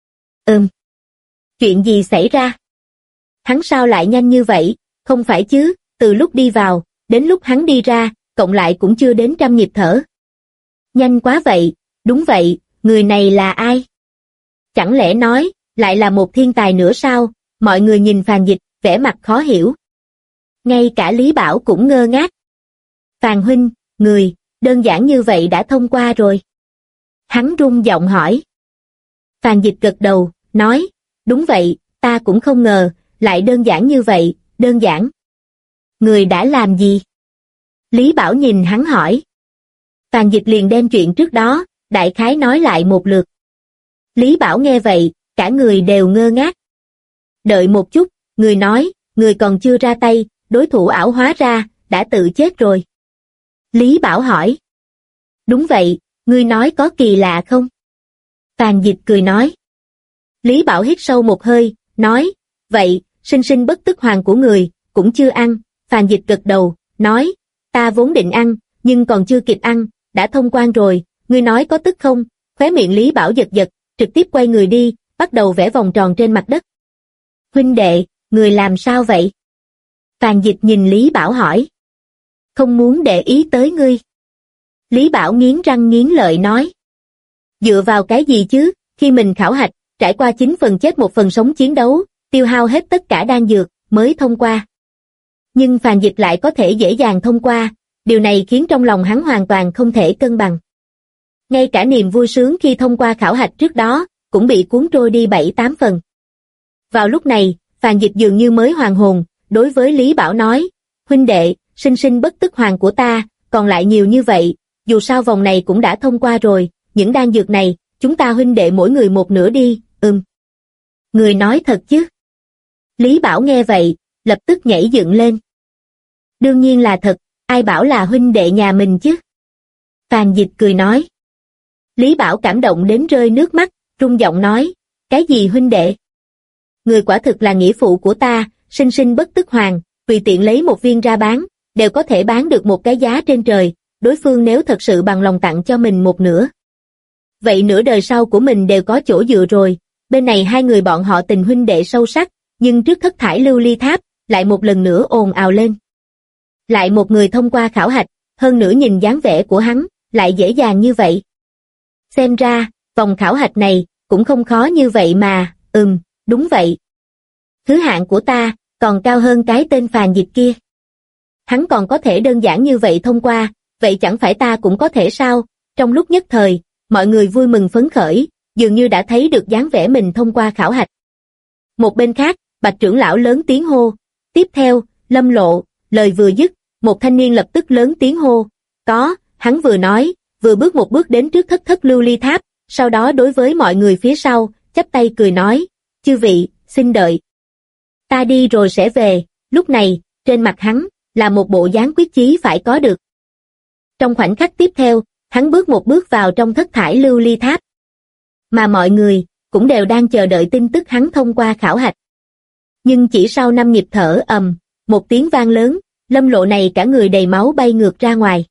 Chuyện gì xảy ra? Hắn sao lại nhanh như vậy? Không phải chứ, từ lúc đi vào, đến lúc hắn đi ra, cộng lại cũng chưa đến 100 nhịp thở. Nhanh quá vậy, đúng vậy, người này là ai? Chẳng lẽ nói, lại là một thiên tài nữa sao? Mọi người nhìn Phàn Dịch, vẻ mặt khó hiểu. Ngay cả Lý Bảo cũng ngơ ngác. Phàn huynh, người, đơn giản như vậy đã thông qua rồi. Hắn run giọng hỏi. Phàn Dịch gật đầu, nói, đúng vậy, ta cũng không ngờ, lại đơn giản như vậy, đơn giản. Người đã làm gì? Lý Bảo nhìn hắn hỏi. Phàn Dịch liền đem chuyện trước đó, đại khái nói lại một lượt. Lý Bảo nghe vậy, cả người đều ngơ ngác. Đợi một chút, người nói, người còn chưa ra tay, đối thủ ảo hóa ra, đã tự chết rồi. Lý Bảo hỏi. Đúng vậy, ngươi nói có kỳ lạ không? Phàn Dịch cười nói. Lý Bảo hít sâu một hơi, nói, vậy, sinh sinh bất tức hoàng của người, cũng chưa ăn. Phàn Dịch gật đầu, nói, ta vốn định ăn, nhưng còn chưa kịp ăn, đã thông quan rồi, ngươi nói có tức không? Khóe miệng Lý Bảo giật giật, trực tiếp quay người đi, bắt đầu vẽ vòng tròn trên mặt đất. Huynh đệ, người làm sao vậy? Phàn Dịch nhìn Lý Bảo hỏi. Không muốn để ý tới ngươi. Lý Bảo nghiến răng nghiến lợi nói. Dựa vào cái gì chứ, khi mình khảo hạch, trải qua 9 phần chết 1 phần sống chiến đấu, tiêu hao hết tất cả đan dược, mới thông qua. Nhưng Phàn Dịch lại có thể dễ dàng thông qua, điều này khiến trong lòng hắn hoàn toàn không thể cân bằng. Ngay cả niềm vui sướng khi thông qua khảo hạch trước đó, cũng bị cuốn trôi đi 7-8 phần. Vào lúc này, Phàn Dịch dường như mới hoàn hồn, đối với Lý Bảo nói, huynh đệ, sinh sinh bất tức hoàng của ta, còn lại nhiều như vậy, dù sao vòng này cũng đã thông qua rồi, những đan dược này, chúng ta huynh đệ mỗi người một nửa đi, Người nói thật chứ? Lý Bảo nghe vậy, lập tức nhảy dựng lên. Đương nhiên là thật, ai bảo là huynh đệ nhà mình chứ? Phàn Dịch cười nói. Lý Bảo cảm động đến rơi nước mắt, rung giọng nói, cái gì huynh đệ? Người quả thực là nghĩa phụ của ta, sinh sinh bất tức hoàng, tùy tiện lấy một viên ra bán, đều có thể bán được một cái giá trên trời, đối phương nếu thật sự bằng lòng tặng cho mình một nửa. Vậy nửa đời sau của mình đều có chỗ dựa rồi, bên này hai người bọn họ tình huynh đệ sâu sắc, nhưng trước thất thải lưu ly tháp, lại một lần nữa ồn ào lên. Lại một người thông qua khảo hạch, hơn nữa nhìn dáng vẻ của hắn, lại dễ dàng như vậy. Xem ra, vòng khảo hạch này, cũng không khó như vậy mà, đúng vậy. Thứ hạng của ta, còn cao hơn cái tên Phàn Dịch kia. Hắn còn có thể đơn giản như vậy thông qua, vậy chẳng phải ta cũng có thể sao? Trong lúc nhất thời, mọi người vui mừng phấn khởi, dường như đã thấy được dáng vẻ mình thông qua khảo hạch. Một bên khác, Bạch trưởng lão lớn tiếng hô, tiếp theo, Lâm Lộ, lời vừa dứt, một thanh niên lập tức lớn tiếng hô, có, hắn vừa nói, vừa bước một bước đến trước thất thất lưu ly tháp, sau đó đối với mọi người phía sau, chắp tay cười nói, chư vị, xin đợi. Ta đi rồi sẽ về, lúc này, trên mặt hắn, là một bộ dáng quyết chí phải có được. Trong khoảnh khắc tiếp theo, hắn bước một bước vào trong thất thải lưu ly tháp. Mà mọi người, cũng đều đang chờ đợi tin tức hắn thông qua khảo hạch. Nhưng chỉ sau 5 nhịp thở một tiếng vang lớn, Lâm Lộ này cả người đầy máu bay ngược ra ngoài.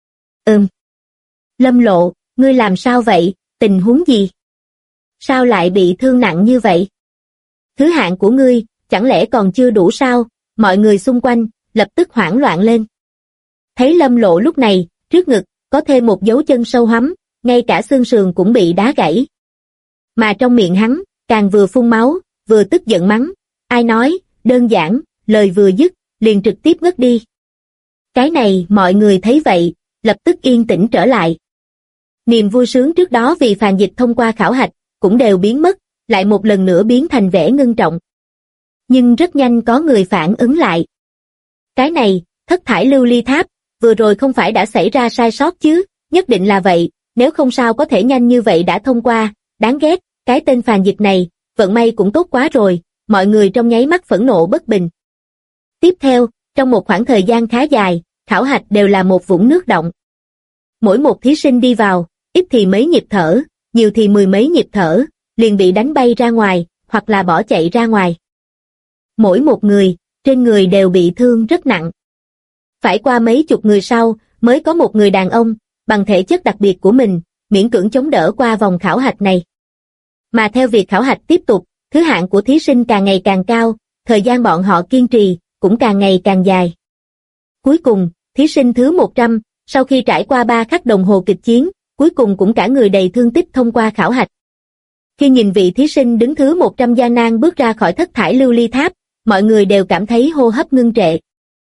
Lâm Lộ, ngươi làm sao vậy, tình huống gì? Sao lại bị thương nặng như vậy? Thứ hạng của ngươi, chẳng lẽ còn chưa đủ sao? Mọi người xung quanh, lập tức hoảng loạn lên. Thấy Lâm Lộ lúc này, trước ngực, có thêm một dấu chân sâu hắm, ngay cả xương sườn cũng bị đá gãy. Mà trong miệng hắn, càng vừa phun máu, vừa tức giận mắng. Ai nói, đơn giản, lời vừa dứt, liền trực tiếp ngất đi. Cái này, mọi người thấy vậy, lập tức yên tĩnh trở lại. Niềm vui sướng trước đó vì Phàn Dịch thông qua khảo hạch, cũng đều biến mất, lại một lần nữa biến thành vẻ ngưng trọng. Nhưng rất nhanh có người phản ứng lại. Cái này, thất thải lưu ly tháp, vừa rồi không phải đã xảy ra sai sót chứ, nhất định là vậy, nếu không sao có thể nhanh như vậy đã thông qua, đáng ghét, cái tên Phàn Dịch này, vận may cũng tốt quá rồi, mọi người trong nháy mắt phẫn nộ bất bình. Tiếp theo, trong một khoảng thời gian khá dài, khảo hạch đều là một vũng nước động. Mỗi một thí sinh đi vào, ít thì mấy nhịp thở, nhiều thì 10 mấy nhịp thở, liền bị đánh bay ra ngoài, hoặc là bỏ chạy ra ngoài. Mỗi một người, trên người đều bị thương rất nặng. Phải qua mấy chục người sau, mới có một người đàn ông, bằng thể chất đặc biệt của mình, miễn cưỡng chống đỡ qua vòng khảo hạch này. Mà theo việc khảo hạch tiếp tục, thứ hạng của thí sinh càng ngày càng cao, thời gian bọn họ kiên trì, cũng càng ngày càng dài. Cuối cùng, thí sinh thứ 100, sau khi trải qua 3 khắc đồng hồ kịch chiến, cuối cùng cũng cả người đầy thương tích thông qua khảo hạch. Khi nhìn vị thí sinh đứng thứ 100 gian nan bước ra khỏi thất thải lưu ly tháp, mọi người đều cảm thấy hô hấp ngưng trệ.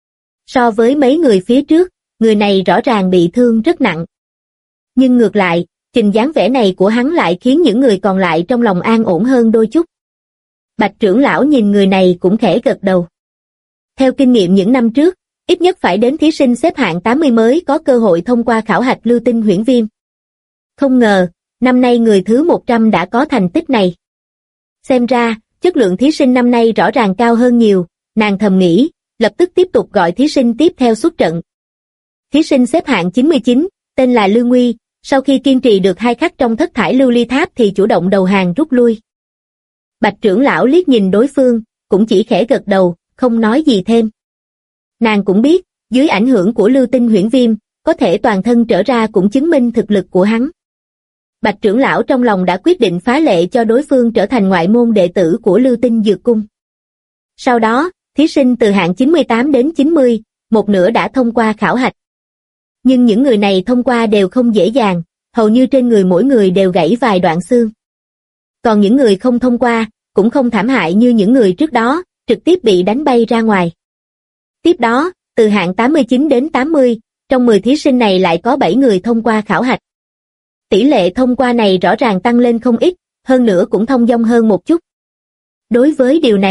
So với mấy người phía trước, người này rõ ràng bị thương rất nặng. Nhưng ngược lại, trình dáng vẻ này của hắn lại khiến những người còn lại trong lòng an ổn hơn đôi chút. Bạch trưởng lão nhìn người này cũng khẽ gật đầu. Theo kinh nghiệm những năm trước, ít nhất phải đến thí sinh xếp hạng 80 mới có cơ hội thông qua khảo hạch lưu tinh huyễn viêm. Không ngờ, năm nay người thứ 100 đã có thành tích này. Xem ra, chất lượng thí sinh năm nay rõ ràng cao hơn nhiều, nàng thầm nghĩ, lập tức tiếp tục gọi thí sinh tiếp theo xuất trận. Thí sinh xếp hạng 99, tên là Lương Nguy, sau khi kiên trì được 2 khắc trong thất thải lưu ly tháp thì chủ động đầu hàng rút lui. Bạch trưởng lão liếc nhìn đối phương, cũng chỉ khẽ gật đầu, không nói gì thêm. Nàng cũng biết, dưới ảnh hưởng của lưu tinh huyễn viêm, có thể toàn thân trở ra cũng chứng minh thực lực của hắn. Bạch trưởng lão trong lòng đã quyết định phá lệ cho đối phương trở thành ngoại môn đệ tử của lưu tinh dược cung. Sau đó, thí sinh từ hạng 98 đến 90, một nửa đã thông qua khảo hạch. Nhưng những người này thông qua đều không dễ dàng, hầu như trên người mỗi người đều gãy vài đoạn xương. Còn những người không thông qua, cũng không thảm hại như những người trước đó, trực tiếp bị đánh bay ra ngoài. Tiếp đó, từ hạng 89 đến 80, trong 10 thí sinh này lại có 7 người thông qua khảo hạch. Tỷ lệ thông qua này rõ ràng tăng lên không ít, hơn nữa cũng thông dong hơn một chút. Đối với điều này,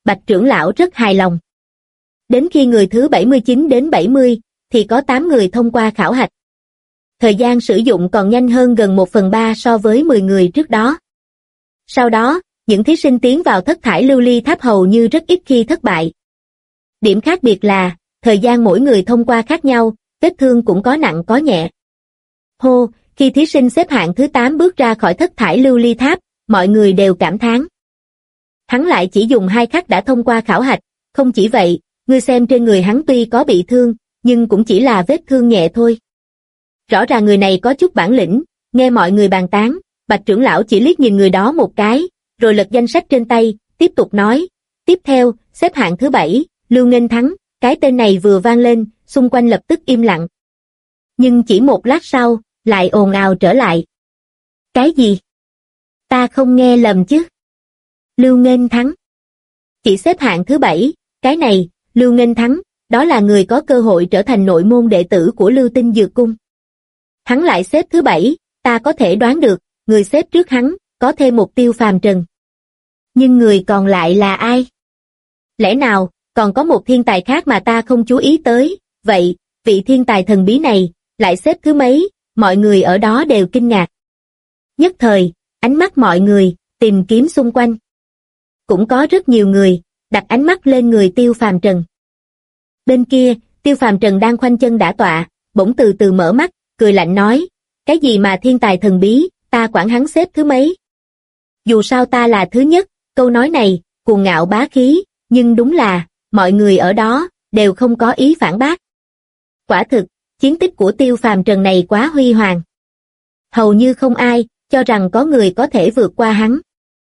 Bạch trưởng lão rất hài lòng. Đến khi người thứ 79 đến 70, thì có 8 người thông qua khảo hạch. Thời gian sử dụng còn nhanh hơn gần 1/3 so với 10 người trước đó. Sau đó, những thí sinh tiến vào thất thải lưu ly tháp hầu như rất ít khi thất bại. Điểm khác biệt là, thời gian mỗi người thông qua khác nhau, vết thương cũng có nặng có nhẹ. Hô, khi thí sinh xếp hạng thứ 8 bước ra khỏi thất thải lưu ly tháp, mọi người đều cảm thán. Hắn lại chỉ dùng 2 khắc đã thông qua khảo hạch, không chỉ vậy, ngươi xem trên người hắn tuy có bị thương, nhưng cũng chỉ là vết thương nhẹ thôi. Rõ ràng người này có chút bản lĩnh, nghe mọi người bàn tán, Bạch trưởng lão chỉ liếc nhìn người đó một cái, rồi lật danh sách trên tay, tiếp tục nói, tiếp theo, xếp hạng thứ 7, Lưu Nghênh Thắng, cái tên này vừa vang lên, xung quanh lập tức im lặng. Nhưng chỉ một lát sau, lại ồn ào trở lại. Cái gì? Ta không nghe lầm chứ? Lưu Nghênh Thắng. Chỉ xếp hạng thứ 7, cái này, Lưu Nghênh Thắng, đó là người có cơ hội trở thành nội môn đệ tử của Lưu Tinh Dược Cung. Hắn lại xếp thứ 7, ta có thể đoán được, người xếp trước hắn, có thêm một Tiêu Phàm Trần. Nhưng người còn lại là ai? Lẽ nào, còn có một thiên tài khác mà ta không chú ý tới, vậy, vị thiên tài thần bí này, lại xếp thứ mấy, mọi người ở đó đều kinh ngạc. Nhất thời, ánh mắt mọi người, tìm kiếm xung quanh. Cũng có rất nhiều người, đặt ánh mắt lên người Tiêu Phàm Trần. Bên kia, Tiêu Phàm Trần đang khoanh chân đả tọa, bỗng từ từ mở mắt, cười lạnh nói, cái gì mà thiên tài thần bí, ta quản hắn xếp thứ mấy. Dù sao ta là thứ nhất, câu nói này, cuồng ngạo bá khí, nhưng đúng là, mọi người ở đó, đều không có ý phản bác. Quả thực, chiến tích của Tiêu Phàm Trần này quá huy hoàng. Hầu như không ai, cho rằng có người có thể vượt qua hắn.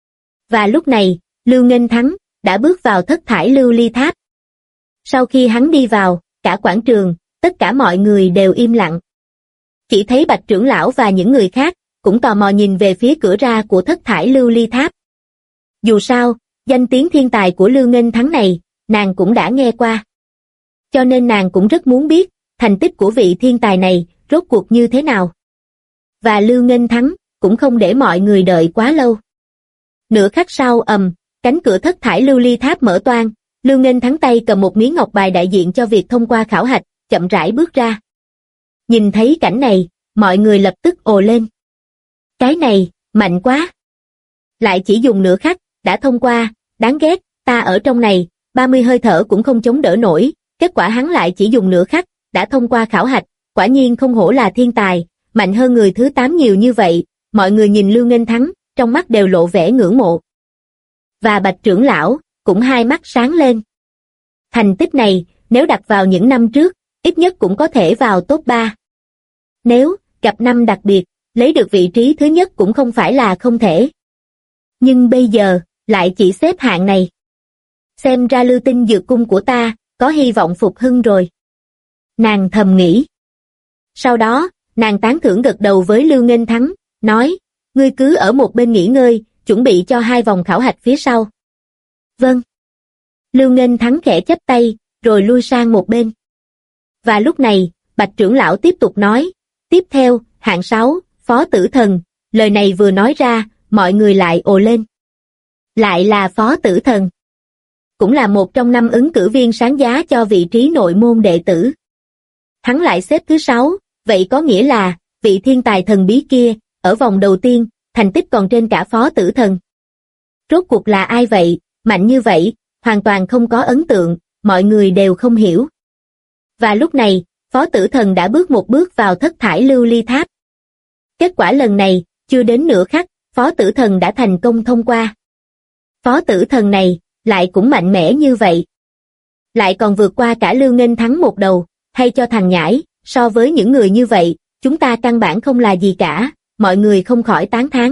Và lúc này, Lưu Nghênh Thắng, đã bước vào thất thải lưu ly tháp. Sau khi hắn đi vào, cả quảng trường, tất cả mọi người đều im lặng. Chỉ thấy Bạch trưởng lão và những người khác, cũng tò mò nhìn về phía cửa ra của thất thải lưu ly tháp. Dù sao, danh tiếng thiên tài của Lưu Nghênh Thắng này, nàng cũng đã nghe qua. Cho nên nàng cũng rất muốn biết, thành tích của vị thiên tài này, rốt cuộc như thế nào. Và Lưu Nghênh Thắng, cũng không để mọi người đợi quá lâu. Nửa khắc sau cánh cửa thất thải lưu ly tháp mở toang, Lưu Nghênh Thắng tay cầm một miếng ngọc bài đại diện cho việc thông qua khảo hạch, chậm rãi bước ra. Nhìn thấy cảnh này, mọi người lập tức ồ lên. Cái này, mạnh quá. Lại chỉ dùng nửa khắc, đã thông qua, đáng ghét, ta ở trong này, 30 hơi thở cũng không chống đỡ nổi, kết quả hắn lại chỉ dùng nửa khắc, đã thông qua khảo hạch, quả nhiên không hổ là thiên tài, mạnh hơn người thứ 8 nhiều như vậy, mọi người nhìn Lưu Nghênh Thắng, trong mắt đều lộ vẻ ngưỡng mộ. Và Bạch trưởng lão, cũng hai mắt sáng lên. Thành tích này, nếu đặt vào những năm trước, ít nhất cũng có thể vào top 3. Nếu, gặp năm đặc biệt, lấy được vị trí thứ nhất cũng không phải là không thể. Nhưng bây giờ, lại chỉ xếp hạng này. Xem ra Lưu Tinh Dược Cung của ta, có hy vọng phục hưng rồi. Nàng thầm nghĩ. Sau đó, nàng tán thưởng gật đầu với Lưu Nghênh Thắng, nói, ngươi cứ ở một bên nghỉ ngơi, chuẩn bị cho 2 vòng khảo hạch phía sau. Vâng. Lưu Nghênh Thắng khẽ chắp tay, rồi lui sang một bên. Và lúc này, Bạch trưởng lão tiếp tục nói, tiếp theo, hạng 6, Phó Tử Thần, lời này vừa nói ra, mọi người lại ồ lên. Lại là Phó Tử Thần. Cũng là một trong 5 ứng cử viên sáng giá cho vị trí nội môn đệ tử. Hắn lại xếp thứ 6, vậy có nghĩa là, vị thiên tài thần bí kia, ở vòng đầu tiên, thành tích còn trên cả Phó Tử Thần. Rốt cuộc là ai vậy, mạnh như vậy, hoàn toàn không có ấn tượng, mọi người đều không hiểu. Và lúc này, Phó Tử Thần đã bước một bước vào thất thải lưu ly tháp. Kết quả lần này, chưa đến nửa khắc, Phó Tử Thần đã thành công thông qua. Phó Tử Thần này, lại cũng mạnh mẽ như vậy. Lại còn vượt qua cả Lưu Nghênh Thắng một đầu, hay cho thằng nhãi, so với những người như vậy, chúng ta căn bản không là gì cả, mọi người không khỏi tán thán.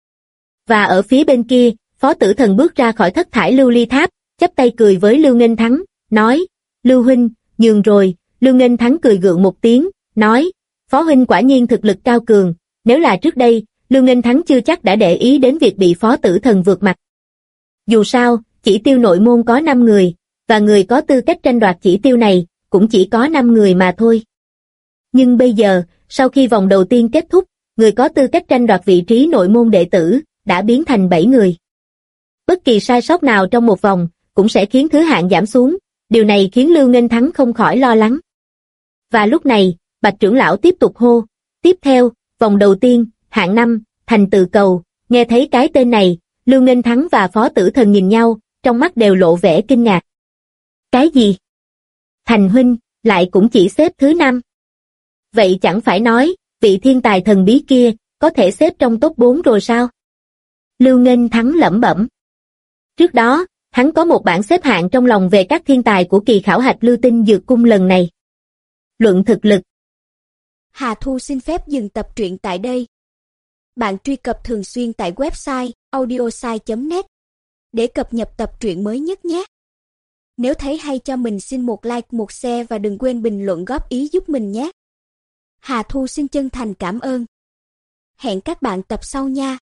Và ở phía bên kia, Phó Tử Thần bước ra khỏi thất thải lưu ly tháp, chắp tay cười với Lưu Nghênh Thắng, nói, Lưu huynh, nhường rồi. Lưu Nghênh Thắng cười gượng một tiếng, nói, Phó huynh quả nhiên thực lực cao cường, nếu là trước đây, Lưu Nghênh Thắng chưa chắc đã để ý đến việc bị Phó Tử Thần vượt mặt. Dù sao, chỉ tiêu nội môn có 5 người, và người có tư cách tranh đoạt chỉ tiêu này, cũng chỉ có 5 người mà thôi. Nhưng bây giờ, sau khi vòng đầu tiên kết thúc, người có tư cách tranh đoạt vị trí nội môn đệ tử, đã biến thành 7 người. Bất kỳ sai sót nào trong một vòng, cũng sẽ khiến thứ hạng giảm xuống, điều này khiến Lưu Nghênh Thắng không khỏi lo lắng. Và lúc này, Bạch trưởng lão tiếp tục hô, tiếp theo, vòng đầu tiên, hạng 5, Thành Tự Cầu, nghe thấy cái tên này, Lưu Nghênh Thắng và Phó Tử Thần nhìn nhau, trong mắt đều lộ vẻ kinh ngạc. Cái gì? Thành huynh, lại cũng chỉ xếp thứ 5. Vậy chẳng phải nói, vị thiên tài thần bí kia, có thể xếp trong top 4 rồi sao? Lưu Nghênh Thắng lẩm bẩm. Trước đó, hắn có một bảng xếp hạng trong lòng về các thiên tài của kỳ khảo hạch Lưu Tinh Dược Cung lần này. Luận thực lực. Hà Thu xin phép dừng tập truyện tại đây. Bạn truy cập thường xuyên tại website audiosai.net để cập nhật tập truyện mới nhất nhé. Nếu thấy hay cho mình xin một like, một share và đừng quên bình luận góp ý giúp mình nhé. Hà Thu xin chân thành cảm ơn. Hẹn các bạn tập sau nha.